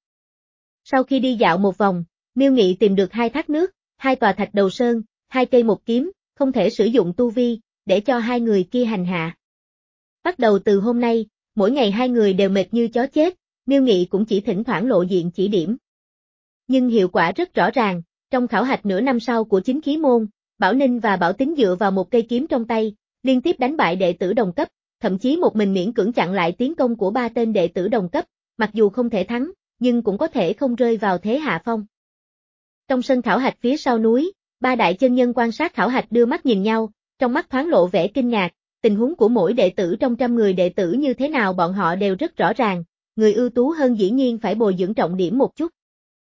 Speaker 1: Sau khi đi dạo một vòng, Miêu Nghị tìm được hai thác nước, hai tòa thạch đầu sơn, hai cây một kiếm, không thể sử dụng tu vi, để cho hai người kia hành hạ. Bắt đầu từ hôm nay, mỗi ngày hai người đều mệt như chó chết, Miêu Nghị cũng chỉ thỉnh thoảng lộ diện chỉ điểm. Nhưng hiệu quả rất rõ ràng, trong khảo hạch nửa năm sau của chính khí môn, Bảo Ninh và Bảo Tính dựa vào một cây kiếm trong tay, liên tiếp đánh bại đệ tử đồng cấp, thậm chí một mình miễn cưỡng chặn lại tiến công của ba tên đệ tử đồng cấp, mặc dù không thể thắng, nhưng cũng có thể không rơi vào thế hạ phong. Trong sân khảo hạch phía sau núi, ba đại chân nhân quan sát khảo hạch đưa mắt nhìn nhau, trong mắt thoáng lộ vẻ kinh ngạc, tình huống của mỗi đệ tử trong trăm người đệ tử như thế nào bọn họ đều rất rõ ràng, người ưu tú hơn dĩ nhiên phải bồi dưỡng trọng điểm một chút.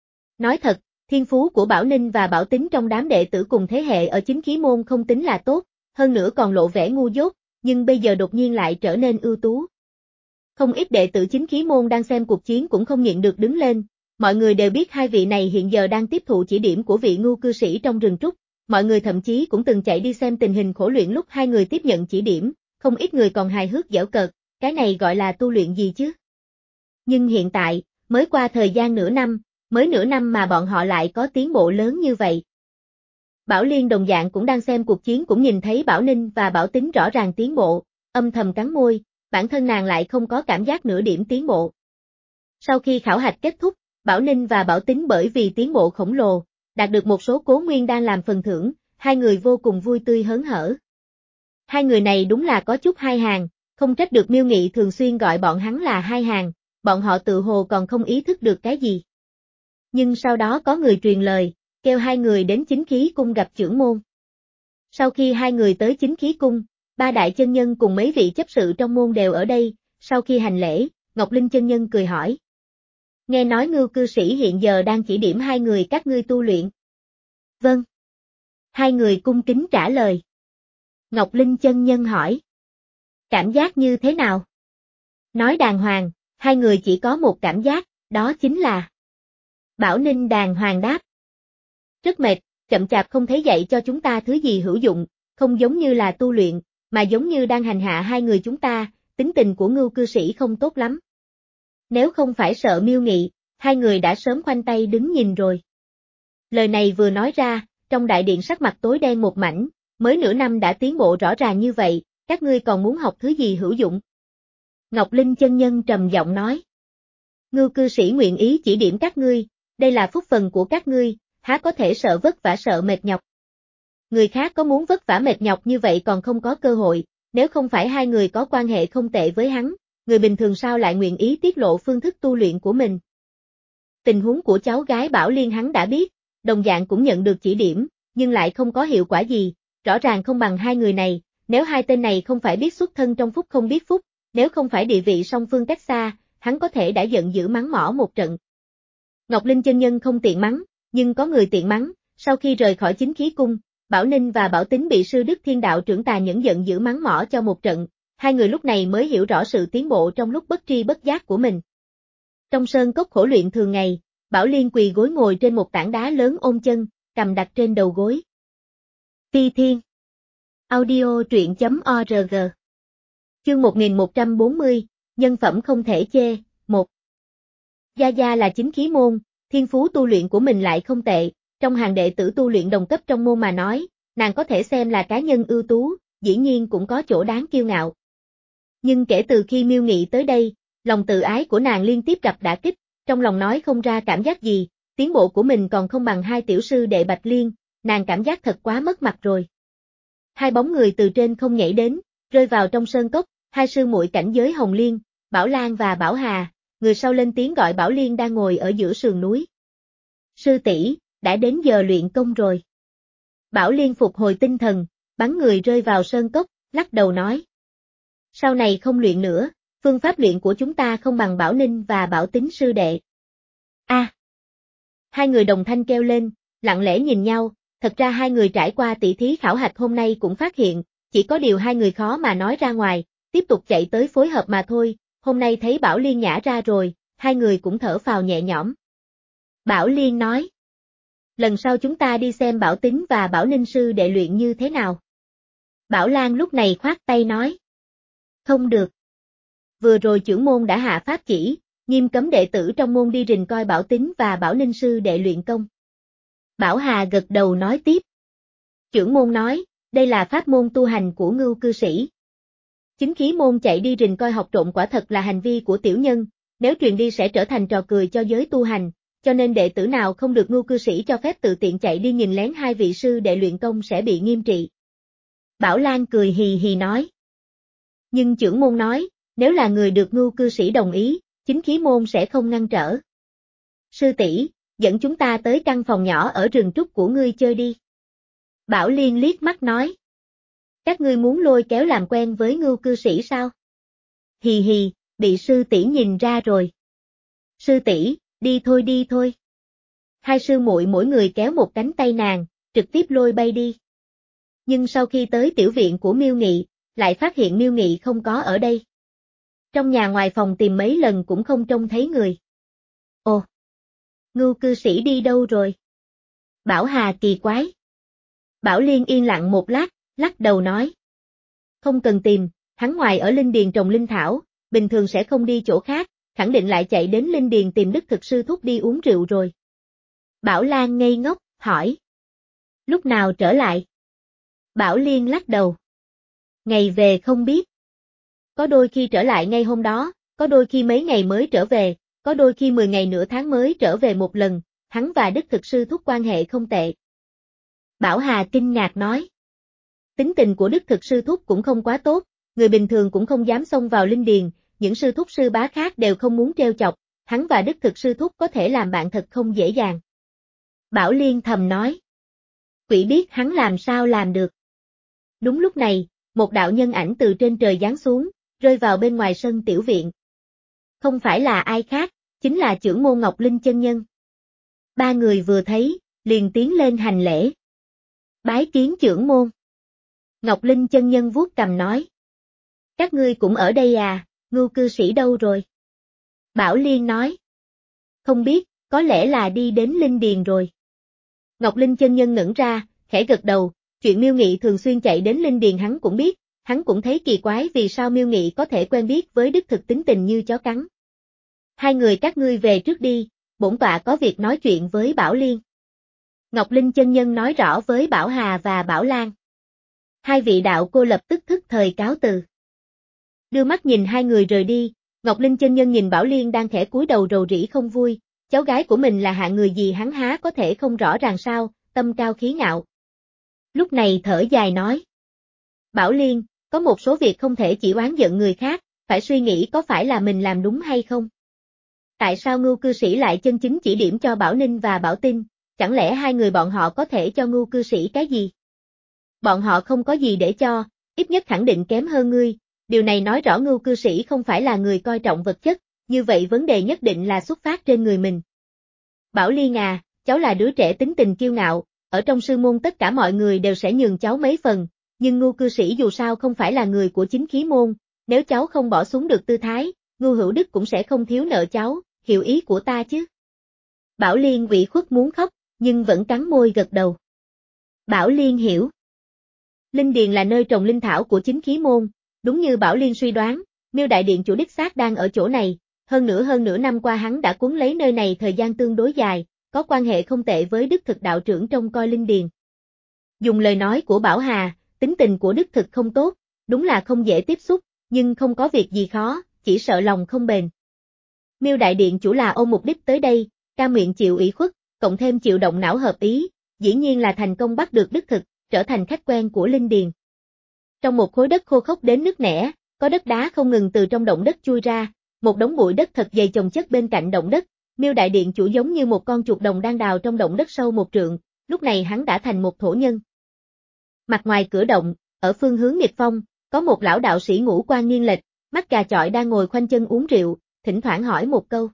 Speaker 1: Nói thật, thiên phú của Bảo Ninh và Bảo Tính trong đám đệ tử cùng thế hệ ở chính khí môn không tính là tốt, hơn nữa còn lộ vẻ ngu dốt, nhưng bây giờ đột nhiên lại trở nên ưu tú. Không ít đệ tử chính khí môn đang xem cuộc chiến cũng không nhịn được đứng lên, mọi người đều biết hai vị này hiện giờ đang tiếp thụ chỉ điểm của vị ngu cư sĩ trong rừng trúc, mọi người thậm chí cũng từng chạy đi xem tình hình khổ luyện lúc hai người tiếp nhận chỉ điểm, không ít người còn hài hước giễu cợt, cái này gọi là tu luyện gì chứ? Nhưng hiện tại, mới qua thời gian nửa năm, mới nửa năm mà bọn họ lại có tiến bộ lớn như vậy. Bảo Liên đồng dạng cũng đang xem cuộc chiến cũng nhìn thấy Bảo Ninh và Bảo Tính rõ ràng tiến bộ, âm thầm cắn môi, bản thân nàng lại không có cảm giác nửa điểm tiến bộ. Sau khi khảo hạch kết thúc, Bảo Ninh và Bảo Tín bởi vì tiến bộ khổng lồ, đạt được một số cố nguyên đang làm phần thưởng, hai người vô cùng vui tươi hớn hở. Hai người này đúng là có chút hai hàng, không trách được Miêu Nghị thường xuyên gọi bọn hắn là hai hàng, bọn họ tự hồ còn không ý thức được cái gì. Nhưng sau đó có người truyền lời, kêu hai người đến Chính Khí Cung gặp trưởng môn. Sau khi hai người tới Chính Khí Cung, ba đại chân nhân cùng mấy vị chấp sự trong môn đều ở đây, sau khi hành lễ, Ngọc Linh chân nhân cười hỏi. Nghe nói Ngưu cư sĩ hiện giờ đang chỉ điểm hai người các ngươi tu luyện. Vâng. Hai người cung kính trả lời. Ngọc Linh chân nhân hỏi. Cảm giác như thế nào? Nói đàng hoàng, hai người chỉ có một cảm giác, đó chính là. Bảo Ninh đàng hoàng đáp. Rất mệt, chậm chạp không thấy dạy cho chúng ta thứ gì hữu dụng, không giống như là tu luyện, mà giống như đang hành hạ hai người chúng ta, tính tình của Ngưu cư sĩ không tốt lắm. Nếu không phải sợ Miêu Nghị, hai người đã sớm khoanh tay đứng nhìn rồi. Lời này vừa nói ra, trong đại điện sắc mặt tối đen một mảnh, mới nửa năm đã tiến bộ rõ ràng như vậy, các ngươi còn muốn học thứ gì hữu dụng? Ngọc Linh chân nhân trầm giọng nói. Ngưu cư sĩ nguyện ý chỉ điểm các ngươi, đây là phúc phần của các ngươi, há có thể sợ vất vả sợ mệt nhọc. Người khác có muốn vất vả mệt nhọc như vậy còn không có cơ hội, nếu không phải hai người có quan hệ không tệ với hắn, người bình thường sao lại nguyện ý tiết lộ phương thức tu luyện của mình. Tình huống của cháu gái Bảo Liên hắn đã biết, đồng dạng cũng nhận được chỉ điểm, nhưng lại không có hiệu quả gì, rõ ràng không bằng hai người này, nếu hai tên này không phải biết xuất thân trong phúc không biết phúc, nếu không phải địa vị song phương cách xa, hắn có thể đã giận dữ mắng mỏ một trận. Ngọc Linh chân nhân không tiện mắng, nhưng có người tiện mắng, sau khi rời khỏi Chính Khí Cung, Bảo Ninh và Bảo Tín bị sư Đức Thiên Đạo trưởng tà nhẫn giận dữ mắng mỏ cho một trận, hai người lúc này mới hiểu rõ sự tiến bộ trong lúc bất tri bất giác của mình. Trong sơn cốc khổ luyện thường ngày, Bảo Liên quỳ gối ngồi trên một tảng đá lớn ôm chân, cầm đặt trên đầu gối. Phi Thiên Audio truyện chấm org Chương một nghìn một trăm bốn mươi, nhân phẩm không thể chê, một. Gia Gia là chính khí môn, thiên phú tu luyện của mình lại không tệ, trong hàng đệ tử tu luyện đồng cấp trong môn mà nói, nàng có thể xem là cá nhân ưu tú, dĩ nhiên cũng có chỗ đáng kiêu ngạo. Nhưng kể từ khi Miêu Nghị tới đây, lòng tự ái của nàng liên tiếp gặp đả kích, trong lòng nói không ra cảm giác gì, tiến bộ của mình còn không bằng hai tiểu sư đệ Bạch Liên, nàng cảm giác thật quá mất mặt rồi. Hai bóng người từ trên không nhảy đến, rơi vào trong sơn cốc, hai sư muội cảnh giới Hồng Liên, Bảo Lan và Bảo Hà, người sau lên tiếng gọi Bảo Liên đang ngồi ở giữa sườn núi. Sư tỷ, đã đến giờ luyện công rồi. Bảo Liên phục hồi tinh thần, bắn người rơi vào sơn cốc, lắc đầu nói. Sau này không luyện nữa, phương pháp luyện của chúng ta không bằng Bảo Ninh và Bảo Tín sư đệ. A. À. Hai người đồng thanh kêu lên, lặng lẽ nhìn nhau, thật ra hai người trải qua tỷ thí khảo hạch hôm nay cũng phát hiện, chỉ có điều hai người khó mà nói ra ngoài, tiếp tục chạy tới phối hợp mà thôi, hôm nay thấy Bảo Liên nhả ra rồi, hai người cũng thở phào nhẹ nhõm. Bảo Liên nói. Lần sau chúng ta đi xem Bảo Tín và Bảo Ninh sư đệ luyện như thế nào. Bảo Lan lúc này khoát tay nói. Không được. Vừa rồi trưởng môn đã hạ pháp chỉ, nghiêm cấm đệ tử trong môn đi rình coi Bảo Tín và Bảo Ninh sư đệ luyện công. Bảo Hà gật đầu nói tiếp. Trưởng môn nói, đây là pháp môn tu hành của Ngưu cư sĩ. Chính khí môn chạy đi rình coi học trộm quả thật là hành vi của tiểu nhân, nếu truyền đi sẽ trở thành trò cười cho giới tu hành, cho nên đệ tử nào không được Ngưu cư sĩ cho phép tự tiện chạy đi nhìn lén hai vị sư đệ luyện công sẽ bị nghiêm trị. Bảo Lan cười hì hì nói. Nhưng trưởng môn nói, nếu là người được Ngưu cư sĩ đồng ý, chính khí môn sẽ không ngăn trở. Sư tỷ, dẫn chúng ta tới căn phòng nhỏ ở rừng trúc của ngươi chơi đi. Bảo Liên liếc mắt nói. Các ngươi muốn lôi kéo làm quen với Ngưu cư sĩ sao? Hì hì, bị sư tỷ nhìn ra rồi. Sư tỷ, đi thôi đi thôi. Hai sư muội mỗi người kéo một cánh tay nàng, trực tiếp lôi bay đi. Nhưng sau khi tới tiểu viện của Miêu Nghị, lại phát hiện Miêu Nghị không có ở đây. Trong nhà ngoài phòng tìm mấy lần cũng không trông thấy người. Ồ! Ngưu cư sĩ đi đâu rồi? Bảo Hà kỳ quái. Bảo Liên yên lặng một lát, lắc đầu nói. Không cần tìm, hắn ngoài ở linh điền trồng linh thảo, bình thường sẽ không đi chỗ khác, khẳng định lại chạy đến linh điền tìm Đức Thực sư thúc đi uống rượu rồi. Bảo Lan ngây ngốc, hỏi. Lúc nào trở lại? Bảo Liên lắc đầu. Ngày về không biết. có đôi khi trở lại ngay hôm đó, có đôi khi mấy ngày mới trở về, có đôi khi mười ngày nửa tháng mới trở về một lần, hắn và Đức Thực Sư Thúc quan hệ không tệ. Bảo Hà kinh ngạc nói. Tính tình của Đức Thực Sư Thúc cũng không quá tốt, người bình thường cũng không dám xông vào linh điền, những sư thúc sư bá khác đều không muốn trêu chọc, hắn và Đức Thực Sư Thúc có thể làm bạn thật không dễ dàng. Bảo Liên thầm nói. Quỷ biết hắn làm sao làm được. Đúng lúc này, một đạo nhân ảnh từ trên trời giáng xuống, rơi vào bên ngoài sân tiểu viện. Không phải là ai khác, chính là Chưởng Môn Ngọc Linh chân nhân. Ba người vừa thấy, liền tiến lên hành lễ. Bái kiến Chưởng Môn. Ngọc Linh chân nhân vuốt cằm nói. Các ngươi cũng ở đây à, Ngưu cư sĩ đâu rồi? Bảo Liên nói. Không biết, có lẽ là đi đến linh điền rồi. Ngọc Linh chân nhân ngẩn ra, khẽ gật đầu, chuyện Miêu Nghị thường xuyên chạy đến linh điền hắn cũng biết, hắn cũng thấy kỳ quái vì sao Miêu Nghị có thể quen biết với Đức Thực tính tình như chó cắn. Hai người các ngươi về trước đi, bổn tọa có việc nói chuyện với Bảo Liên. Ngọc Linh chân nhân nói rõ với Bảo Hà và Bảo Lan. Hai vị đạo cô lập tức thức thời cáo từ. Đưa mắt nhìn hai người rời đi, Ngọc Linh chân nhân nhìn Bảo Liên đang khẽ cúi đầu rầu rĩ không vui, cháu gái của mình là hạng người gì hắn há có thể không rõ ràng sao, tâm cao khí ngạo. Lúc này thở dài nói. Bảo Liên, có một số việc không thể chỉ oán giận người khác, phải suy nghĩ có phải là mình làm đúng hay không. Tại sao Ngưu cư sĩ lại chân chính chỉ điểm cho Bảo Ninh và Bảo Tinh, chẳng lẽ hai người bọn họ có thể cho Ngưu cư sĩ cái gì? Bọn họ không có gì để cho, ít nhất khẳng định kém hơn ngươi, điều này nói rõ Ngưu cư sĩ không phải là người coi trọng vật chất, như vậy vấn đề nhất định là xuất phát trên người mình. Bảo Liên à, cháu là đứa trẻ tính tình kiêu ngạo, ở trong sư môn tất cả mọi người đều sẽ nhường cháu mấy phần, nhưng Ngưu cư sĩ dù sao không phải là người của chính khí môn, nếu cháu không bỏ xuống được tư thái, Ngưu Hữu Đức cũng sẽ không thiếu nợ cháu, hiểu ý của ta chứ. Bảo Liên ủy khuất muốn khóc, nhưng vẫn cắn môi gật đầu. Bảo Liên hiểu. Linh điền là nơi trồng linh thảo của chính khí môn, đúng như Bảo Liên suy đoán, Miêu đại điện chủ đích xác đang ở chỗ này, hơn nữa hơn nửa năm qua hắn đã cuốn lấy nơi này thời gian tương đối dài, có quan hệ không tệ với Đức Thực đạo trưởng trông coi linh điền. Dùng lời nói của Bảo Hà, tính tình của Đức Thực không tốt, đúng là không dễ tiếp xúc, nhưng không có việc gì khó, chỉ sợ lòng không bền. Miêu đại điện chủ là ôm mục đích tới đây, cam nguyện chịu ủy khuất, cộng thêm chịu động não hợp ý, dĩ nhiên là thành công bắt được Đức Thực, trở thành khách quen của linh điền. Trong một khối đất khô khốc đến nứt nẻ, có đất đá không ngừng từ trong động đất chui ra, một đống bụi đất thật dày chồng chất bên cạnh động đất, Miêu đại điện chủ giống như một con chuột đồng đang đào trong động đất sâu một trượng, lúc này hắn đã thành một thổ nhân. Mặt ngoài cửa động, ở phương hướng nghịch phong, có một lão đạo sĩ ngũ quan nghiêng lệch, mắt gà chọi đang ngồi khoanh chân uống rượu, thỉnh thoảng hỏi một câu.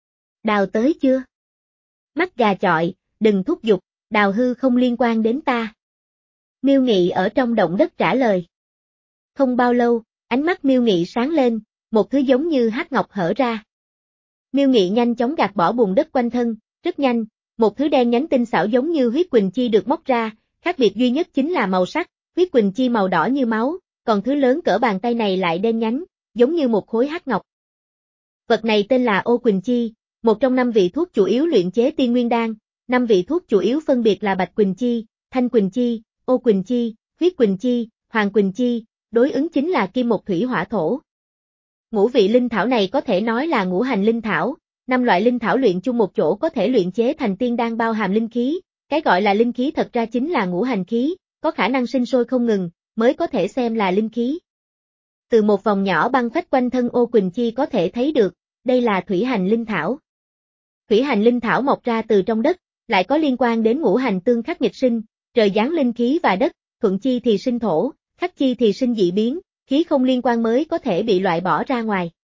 Speaker 1: Đào tới chưa? Mắt gà chọi, đừng thúc giục, Đào hư không liên quan đến ta. Miêu Nghị ở trong động đất trả lời. Không bao lâu, ánh mắt Miêu Nghị sáng lên, một thứ giống như hắc ngọc hở ra. Miêu Nghị nhanh chóng gạt bỏ bùn đất quanh thân, rất nhanh, một thứ đen nhánh tinh xảo giống như huyết quỳnh chi được móc ra, khác biệt duy nhất chính là màu sắc, huyết quỳnh chi màu đỏ như máu, còn thứ lớn cỡ bàn tay này lại đen nhánh, giống như một khối hắc ngọc. Vật này tên là Ô Quỳnh Chi, một trong năm vị thuốc chủ yếu luyện chế tiên nguyên đan, năm vị thuốc chủ yếu phân biệt là Bạch Quỳnh Chi, Thanh Quỳnh Chi, Ô Quỳnh Chi, Huyết Quỳnh Chi, Hoàng Quỳnh Chi, đối ứng chính là kim một thủy hỏa thổ. Ngũ vị linh thảo này có thể nói là ngũ hành linh thảo, năm loại linh thảo luyện chung một chỗ có thể luyện chế thành tiên đan bao hàm linh khí, cái gọi là linh khí thật ra chính là ngũ hành khí, có khả năng sinh sôi không ngừng, mới có thể xem là linh khí. Từ một vòng nhỏ băng phách quanh thân Ô Quỳnh Chi có thể thấy được, đây là thủy hành linh thảo. Thủy hành linh thảo mọc ra từ trong đất, lại có liên quan đến ngũ hành tương khắc nghịch sinh, trời giáng linh khí và đất, thuận chi thì sinh thổ, khắc chi thì sinh dị biến, khí không liên quan mới có thể bị loại bỏ ra ngoài.